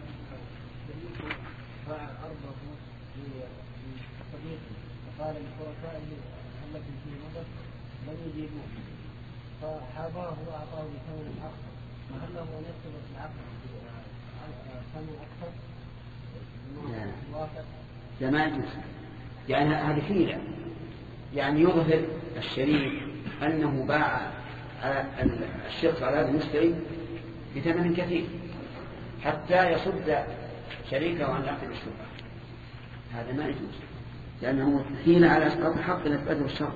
فقال لشركائه التي في مضت لم يجيبوه فحاباه واعطاه بثمن اكثر، فهل له ان يرتبط العقد ثمن اكثر؟ لا ما يجوز، يعني هذه حيلة، يعني يظهر الشريك أنه باع الشخص على هذا المشتري بثمن كثير حتى يصد شريكه عن عقد الشفعة. هذا ما يجوز لأنه حيلة على إسقاط الحق لإثباته الشرط.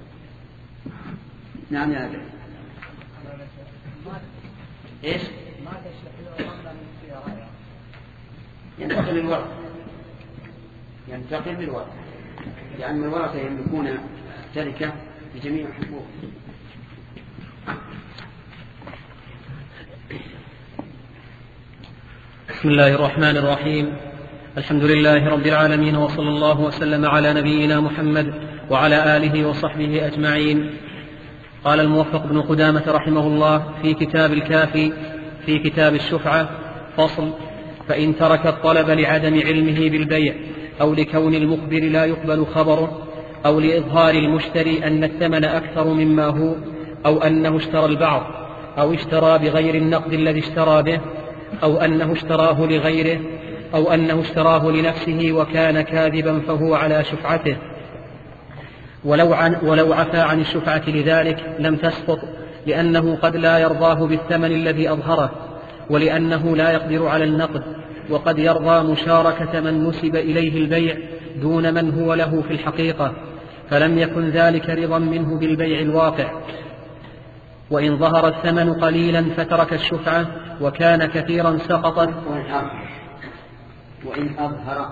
نعم يا أبي. إيش؟ ينتقل للورثة، ينتقل للورثة لأن الورثة يملكون تركة بجميع حقوق. بسم الله الرحمن الرحيم. الحمد لله رب العالمين، وصلى الله وسلم على نبينا محمد وعلى آله وصحبه أجمعين. قال الموفق بن قدامة رحمه الله في كتاب الكافي في كتاب الشفعة: فصل: فإن ترك الطلب لعدم علمه بالبيع أو لكون المخبر لا يقبل خبره أو لإظهار المشتري أن الثمن أكثر مما هو أو أنه اشترى البعض أو اشترى بغير النقد الذي اشترى به أو أنه اشتراه لغيره أو أنه اشتراه لنفسه وكان كاذبا فهو على شفعته، ولو, عن ولو عفى عن الشفعة لذلك لم تسقط، لأنه قد لا يرضاه بالثمن الذي أظهره، ولأنه لا يقدر على النقد، وقد يرضى مشاركة من نسب إليه البيع دون من هو له في الحقيقة، فلم يكن ذلك رضا منه بالبيع الواقع. وإن ظهر الثمن قليلا فترك الشفعة وكان كثيرا سقطت. وإن أظهر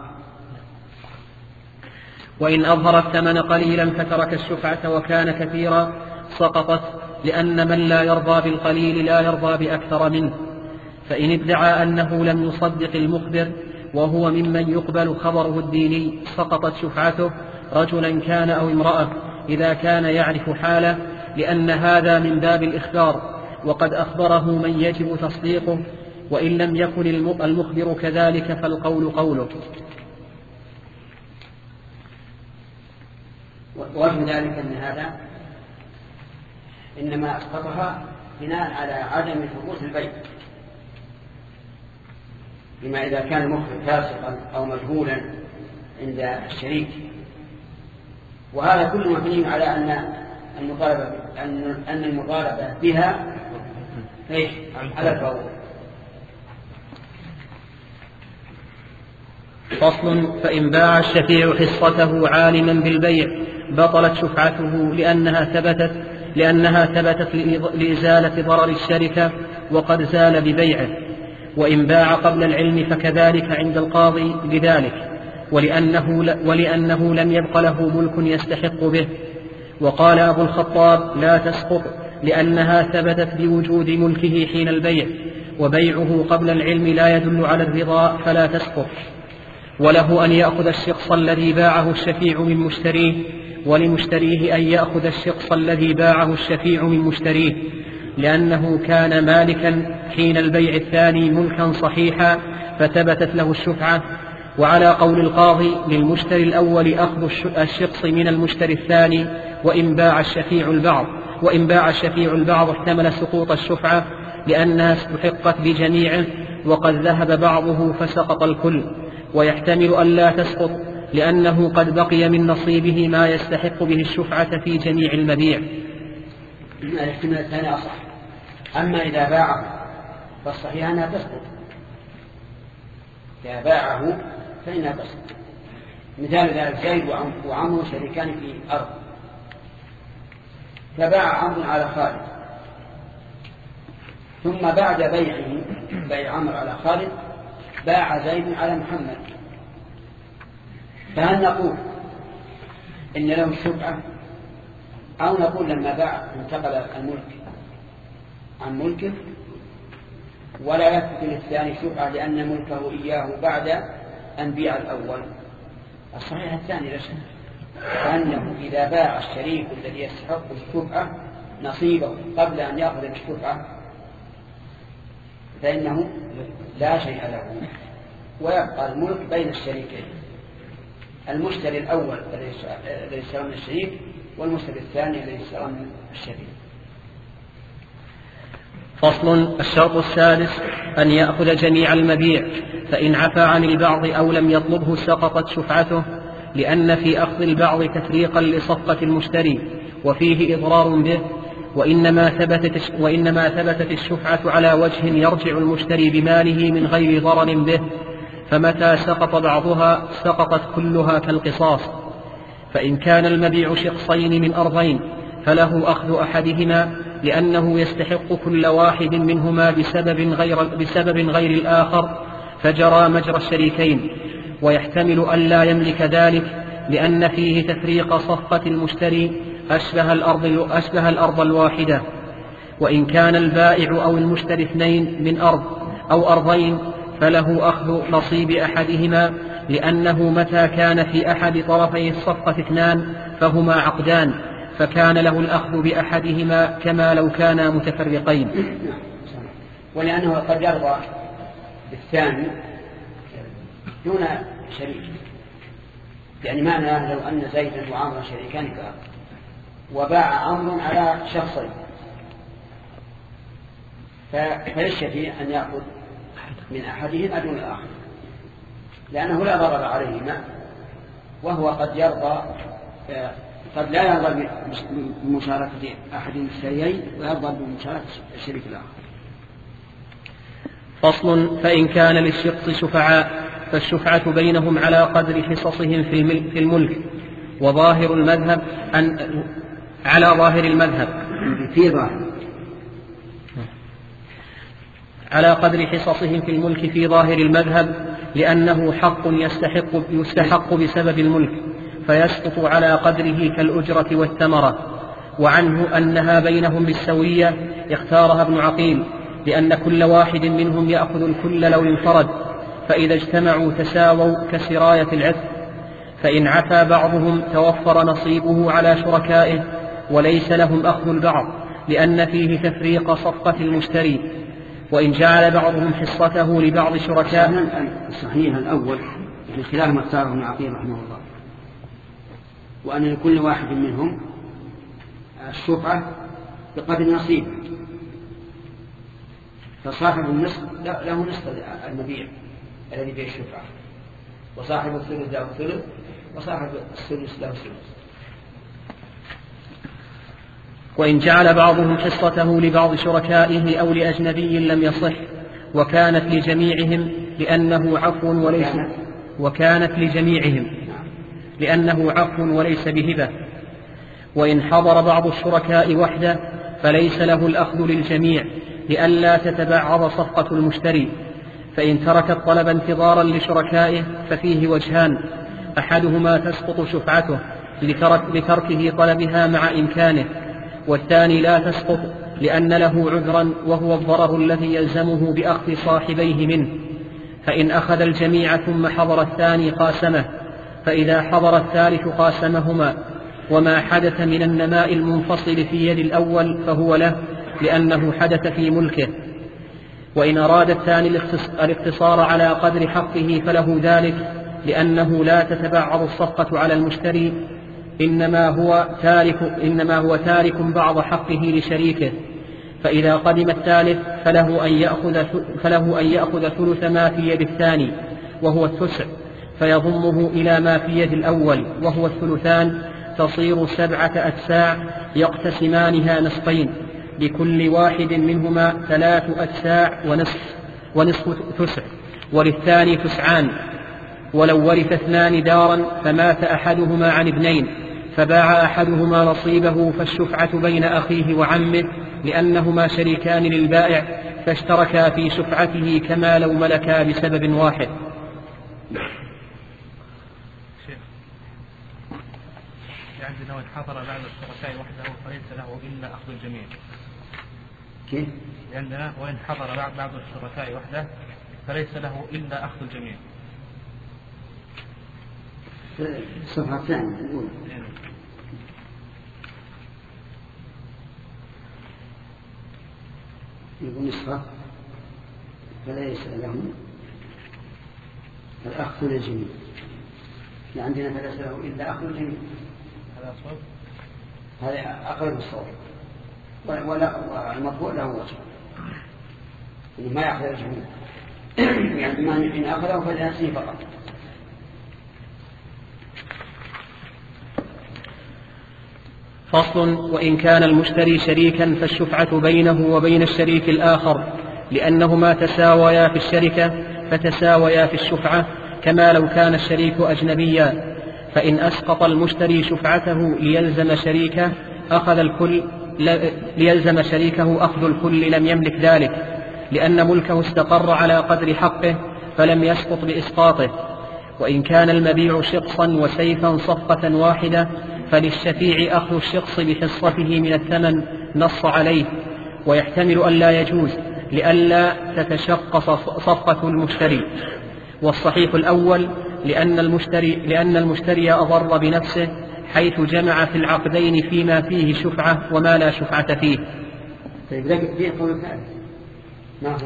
وإن أظهر الثمن قليلا فترك الشفعة وكان كثيرا سقطت، لأن من لا يرضى بالقليل لا يرضى بأكثر منه. فإن ادعى أنه لم يصدق المخبر وهو ممن يقبل خبره الديني سقطت شفعته، رجلا كان أو امرأة، إذا كان يعرف حاله، لأن هذا من باب الإخبار، وقد أخبره من يجب تصديقه، وإن لم يكن المخبر كذلك فالقول قوله. ووجه ذلك أن هذا إنما أسقطها بناء على عدم ثبوت البيع، بما إذا كان المخرج فاسقا أو مجهولا عند الشريك. وهذا كله مبني على أن المطالبة أن المطالبة بها إيش على الفور. فصل: فإن باع الشفيع حصته عالما بالبيع بطلت شفعته لأنها ثبتت لأنها ثبتت لإزالة ضرر الشركة وقد زال ببيعه. وإن باع قبل العلم فكذلك عند القاضي بذلك، ولأنه, ولأنه لم يبق له ملك يستحق به. وقال أبو الخطاب: لا تسقط لأنها ثبتت بوجود ملكه حين البيع، وبيعه قبل العلم لا يدل على الرضا فلا تسقط. وله أن يأخذ الشخص الذي باعه الشفيع من مشتريه، ولمشتريه أن يأخذ الشخص الذي باعه الشفيع من مشتريه، لأنه كان مالكا حين البيع الثاني ملكا صحيحا فثبتت له الشفعة. وعلى قول القاضي للمشتري الأول أخذ الشخص من المشتري الثاني، وإن باع الشفيع البعض وإن باع الشفيع البعض احتمل سقوط الشفعة لأنها استحقت بجميعه، وقد ذهب بعضه فسقط الكل. ويحتمل أن لا تسقط لأنه قد بقي من نصيبه ما يستحق به الشفعة في جميع المبيع. الاحتمال الثاني أصح. أما إذا باعه فالصحيح أنها تسقط. إذا باعه فإنها تسقط. مثال ذلك: زيد وعمرو شريكان في أرض، فباع عمرو على خالد، ثم بعد بيعه بيع عمرو على خالد باع زيد على محمد، فهل نقول إن له الشفعة، أو نقول لما باع انتقل الملك عن ملكه ولا يثبت للثاني شفعة لأن ملكه إياه بعد أن بيع الأول؟ الصحيح الثاني لا شك، فأنه إذا باع الشريك الذي يستحق الشفعة نصيبه قبل أن يأخذ الشفعة فإنه لا شيء له، ويبقى الملك بين الشريكين، المشتري الأول الذي اشترى من الشريك والمشتري الثاني الذي اشترى من الشريك. فصل: الشرط السادس أن يأخذ جميع المبيع، فإن عفى عن البعض أو لم يطلبه سقطت شفعته، لأن في أخذ البعض تفريقا لصفقة المشتري وفيه إضرار به، وإنما ثبتت, وإنما ثبتت الشفعة على وجه يرجع المشتري بماله من غير ضرر به، فمتى سقط بعضها سقطت كلها كالقصاص. فإن كان المبيع شخصين من أرضين فله أخذ أحدهما لأنه يستحق كل واحد منهما بسبب غير, بسبب غير الآخر، فجرى مجرى الشريكين. ويحتمل أن لا يملك ذلك لأن فيه تفريق صفقة المشتري أشبه الأرض, أشبه الأرض الواحدة. وإن كان البائع أو المشتري اثنين من أرض أو أرضين فله أخذ نصيب أحدهما، لأنه متى كان في أحد طرفي الصفقة اثنان فهما عقدان، فكان له الأخذ بأحدهما كما لو كانا متفرقين. ولأنه قد يرضى بالثاني دون شريك، يعني معنى لو أن زيدا وعمرا شريكان في أرض وباع عمرو على شخصين فللشفيع أن يأخذ من أحدهما دون الآخر، لأنه لا ضرر عليهما، وهو قد يرضى قد لا يرضى بمشاركة أحد المشتريين ويرضى بمشاركة الشريك الآخر. فصل: فإن كان للشخص شفعاء فالشفعة بينهم على قدر حصصهم في الملك، وظاهر المذهب أن على ظاهر المذهب في ظاهر على قدر حصصهم في الملك في ظاهر المذهب، لأنه حق يستحق, يستحق بسبب الملك فيسقط على قدره كالأجرة والثمرة. وعنه أنها بينهم بالسوية اختارها ابن عقيل، لأن كل واحد منهم يأخذ الكل لو انفرد، فإذا اجتمعوا تساووا كسراية العتق. فإن عفى بعضهم توفر نصيبه على شركائه وليس لهم أخذ البعض، لأن فيه تفريق صفقة المشتري. وإن جعل بعضهم حصته لبعض شركائه الصحيح الأول من خلال ما اختاره ابن عقيل رحمه الله، وأن لكل واحد منهم الشفعة بقدر نصيبه، فصاحب النصف له نصف المبيع الذي فيه الشفعة، وصاحب الثلث له الثلث، وصاحب الثلث له الثلث. وإن جعل بعضهم حصته لبعض شركائه أو لأجنبي لم يصح، وكانت لجميعهم لأنه عفو وليس وكانت لجميعهم لأنه عفو وليس بهبة. وإن حضر بعض الشركاء وحده فليس له الأخذ للجميع لئلا تتبعض صفقة المشتري. فإن ترك الطلب انتظارا لشركائه ففيه وجهان: أحدهما تسقط شفعته لترك لتركه طلبها مع إمكانه، والثاني لا تسقط لأن له عذرا وهو الضرر الذي يلزمه بأخذ صاحبيه منه. فإن أخذ الجميع ثم حضر الثاني قاسمه، فإذا حضر الثالث قاسمهما، وما حدث من النماء المنفصل في يد الأول فهو له لأنه حدث في ملكه. وإن أراد الثاني الاقتصار على قدر حقه فله ذلك، لأنه لا تتبعض الصفقة على المشتري، إنما هو تارك, إنما هو تارك بعض حقه لشريكه. فإذا قدم الثالث فله أن يأخذ, فله أن يأخذ ثلث ما في يد الثاني وهو التسع، فيضمه إلى ما في يد الأول وهو الثلثان، تصير سبعة أتساع يقتسمانها نصفين، لكل واحد منهما ثلاث أتساع ونصف, ونصف تسع، وللثاني تسعان. ولو ورث اثنان دارا فمات أحدهما عن ابنين فباع أحدهما نصيبه فالشفعة بين أخيه وعمه، لأنهما شريكان للبائع فاشتركا في شفعته كما لو ملكا بسبب واحد. عندنا وإن حضر بعض الشركاء وحده فليس له إلا أخذ الجميع. كيف؟ عندنا وإن حضر بعض الشركاء وحده فليس له إلا أخذ الجميع. الصفحة الثانية الأولى. يقول نسخة فليس لهم الأخذ للجميع، عندنا فليس له إلا أخذ الجميع. هذا أصوب، هذا أقرب الصواب، ولا والمطبوع له وجه ما يأخذ الجميع يعني ما إن أخذه فلنفسه فقط. فصل. وإن كان المشتري شريكا فالشفعة بينه وبين الشريك الآخر، لأنهما تساويا في الشركة فتساويا في الشفعة كما لو كان الشريك أجنبيا. فإن أسقط المشتري شفعته ليلزم شريكه أخذ الكل ليلزم شريكه أخذ الكل لم يملك ذلك، لأن ملكه استقر على قدر حقه فلم يسقط بإسقاطه. وإن كان المبيع شقصا وسيفا صفقة واحدة فللشفيع أخذ الشقص بحصته من الثمن نص عليه، ويحتمل أن لا يجوز لئلا تتشقص صفقة المشتري. والصحيح الأول لأن المشتري, لأن المشتري أضر بنفسه حيث جمع في العقدين فيما فيه شفعة وما لا شفعة فيه. طيب لكن فيه قول ثالث ما هو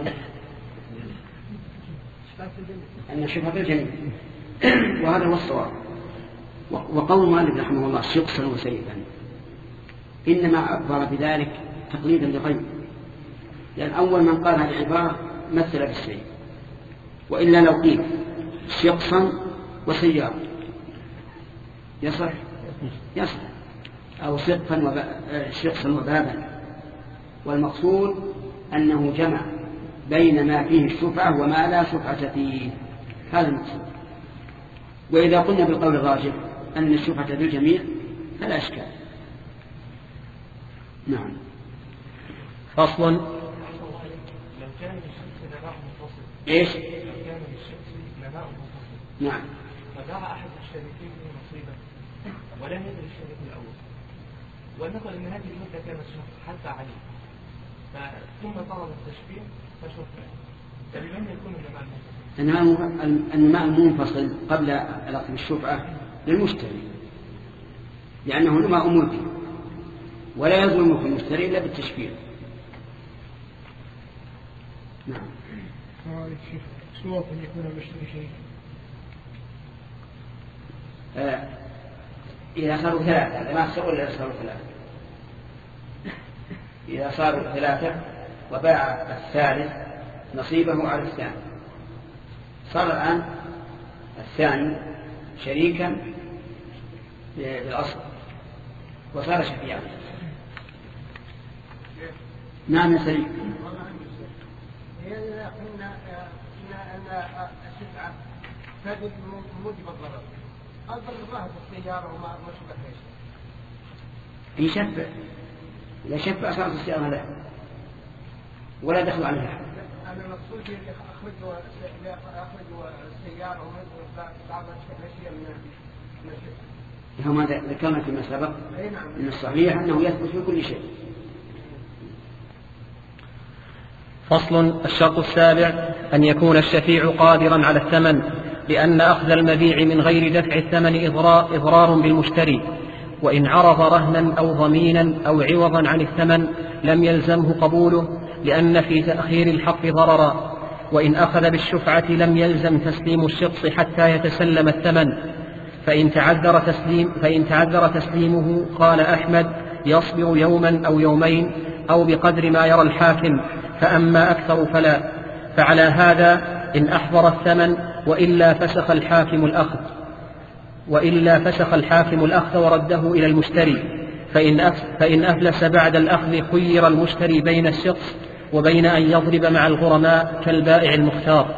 أن شفعة الجميع وهذا هو الصواب. وقول مالك رحمه الله شقصا وسيفا إنما عبر بذلك تقليدا لغيره، لأن أول من قال هذه العبارة مثل بالسيف، وإلا لو قيل شقصا وسيارة يصح يصح أو شقصا وب... شقصا وبابا، والمقصود أنه جمع بين ما فيه الشفعة وما لا شفعة فيه، هذا المقصود. وإذا قلنا بالقول الراجح أن الشفعة للجميع فلا إشكال. نعم. فصل. لو كان للشخص نماء منفصل. إيش؟ لو كان للشخص نماء منفصل. نعم. فدعا أحد الشريكين نصيبا ولم يدري الشريك الأول، ونقل أن هذه المدة كانت شهر حتى عليه، ثم طلب التشفيع فشفع، فلمن يكون النماء المنفصل؟ النماء المنفصل قبل الأخذ بالشفعة للمشتري، لأنه نماء ملكي ولا يظلم في المشتري إلا بالتشفيع. نعم. سواء أن يكون المشتري شريكا. آه إذا صاروا ثلاثة ما أخسر ولا صاروا ثلاثة. إذا صاروا ثلاثة وباع الثالث نصيبه على الثاني، صار الآن الثاني شريكا بالأصل وصار شفيعا. نعم يا سيد. قلنا أن الشفعة تجد موجب الضرر. الضرر ظاهر السيارة وما أشبه شيء. يشفع إذا شفع صارت السيارة له ولا دخل عليها. أنا مقصود أخرجوا أخرجوا السيارة ومثل بعض الأشياء من الشفعة. هم ذكرنا فيما سبق أن الصحيح أنه يثبت في كل شيء. فصل. الشرط السابع أن يكون الشفيع قادرا على الثمن، لأن أخذ المبيع من غير دفع الثمن إضرار بالمشتري، وإن عرض رهنا أو ضمينا أو عوضا عن الثمن لم يلزمه قبوله، لأن في تأخير الحق ضررا، وإن أخذ بالشفعة لم يلزم تسليم الشخص حتى يتسلم الثمن، فإن تعذر, تسليم فإن تعذر تسليمه قال أحمد يصبر يوما أو يومين أو بقدر ما يرى الحاكم، فأما أكثر فلا. فعلى هذا إن أحضر الثمن وإلا فسخ الحاكم الأخذ وإلا فسخ الحاكم الأخذ ورده إلى المشتري، فإن فإن أفلس بعد الأخذ خير المشتري بين الشخص وبين أن يضرب مع الغرماء كالبائع المختار.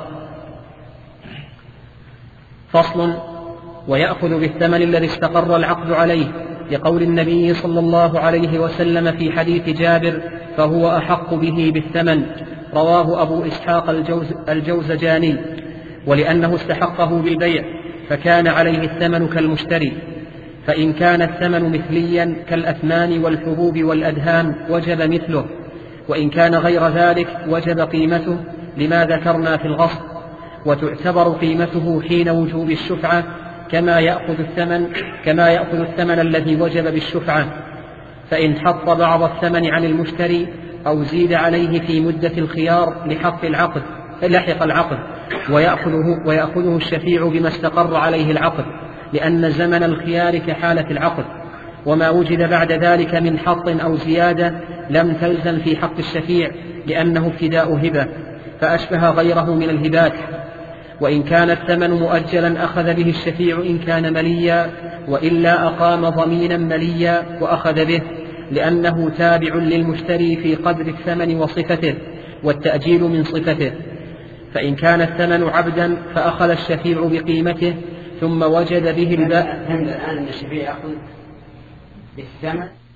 فصل. ويأخذ بالثمن الذي استقر العقد عليه، لقول النبي صلى الله عليه وسلم في حديث جابر فهو أحق به بالثمن، رواه أبو إسحاق الجوز الجوزجاني، ولأنه استحقه بالبيع فكان عليه الثمن كالمشتري. فإن كان الثمن مثليا كالأثمان والحبوب والأدهان وجب مثله، وإن كان غير ذلك وجب قيمته لما ذكرنا في الغصب، وتعتبر قيمته حين وجوب الشفعة كما يأخذ الثمن كما يأخذ الثمن الذي وجب بالشفعة. فإن حط بعض الثمن عن المشتري أو زيد عليه في مدة الخيار لحق العقد لحق العقد ويأخذه, ويأخذه الشفيع بما استقر عليه العقد، لأن زمن الخيار كحالة العقد، وما وجد بعد ذلك من حط أو زيادة لم تلزم في حق الشفيع لأنه ابتداء هبة فأشبه غيره من الهبات. وإن كان الثمن مؤجلا أخذ به الشفيع إن كان مليا، وإلا أقام ضمينا مليا وأخذ به، لأنه تابع للمشتري في قدر الثمن وصفته، والتأجيل من صفته. فإن كان الثمن عبدا فأخذ الشفيع بقيمته ثم وجد به الباء. الآن الشفيع يأخذ بالثمن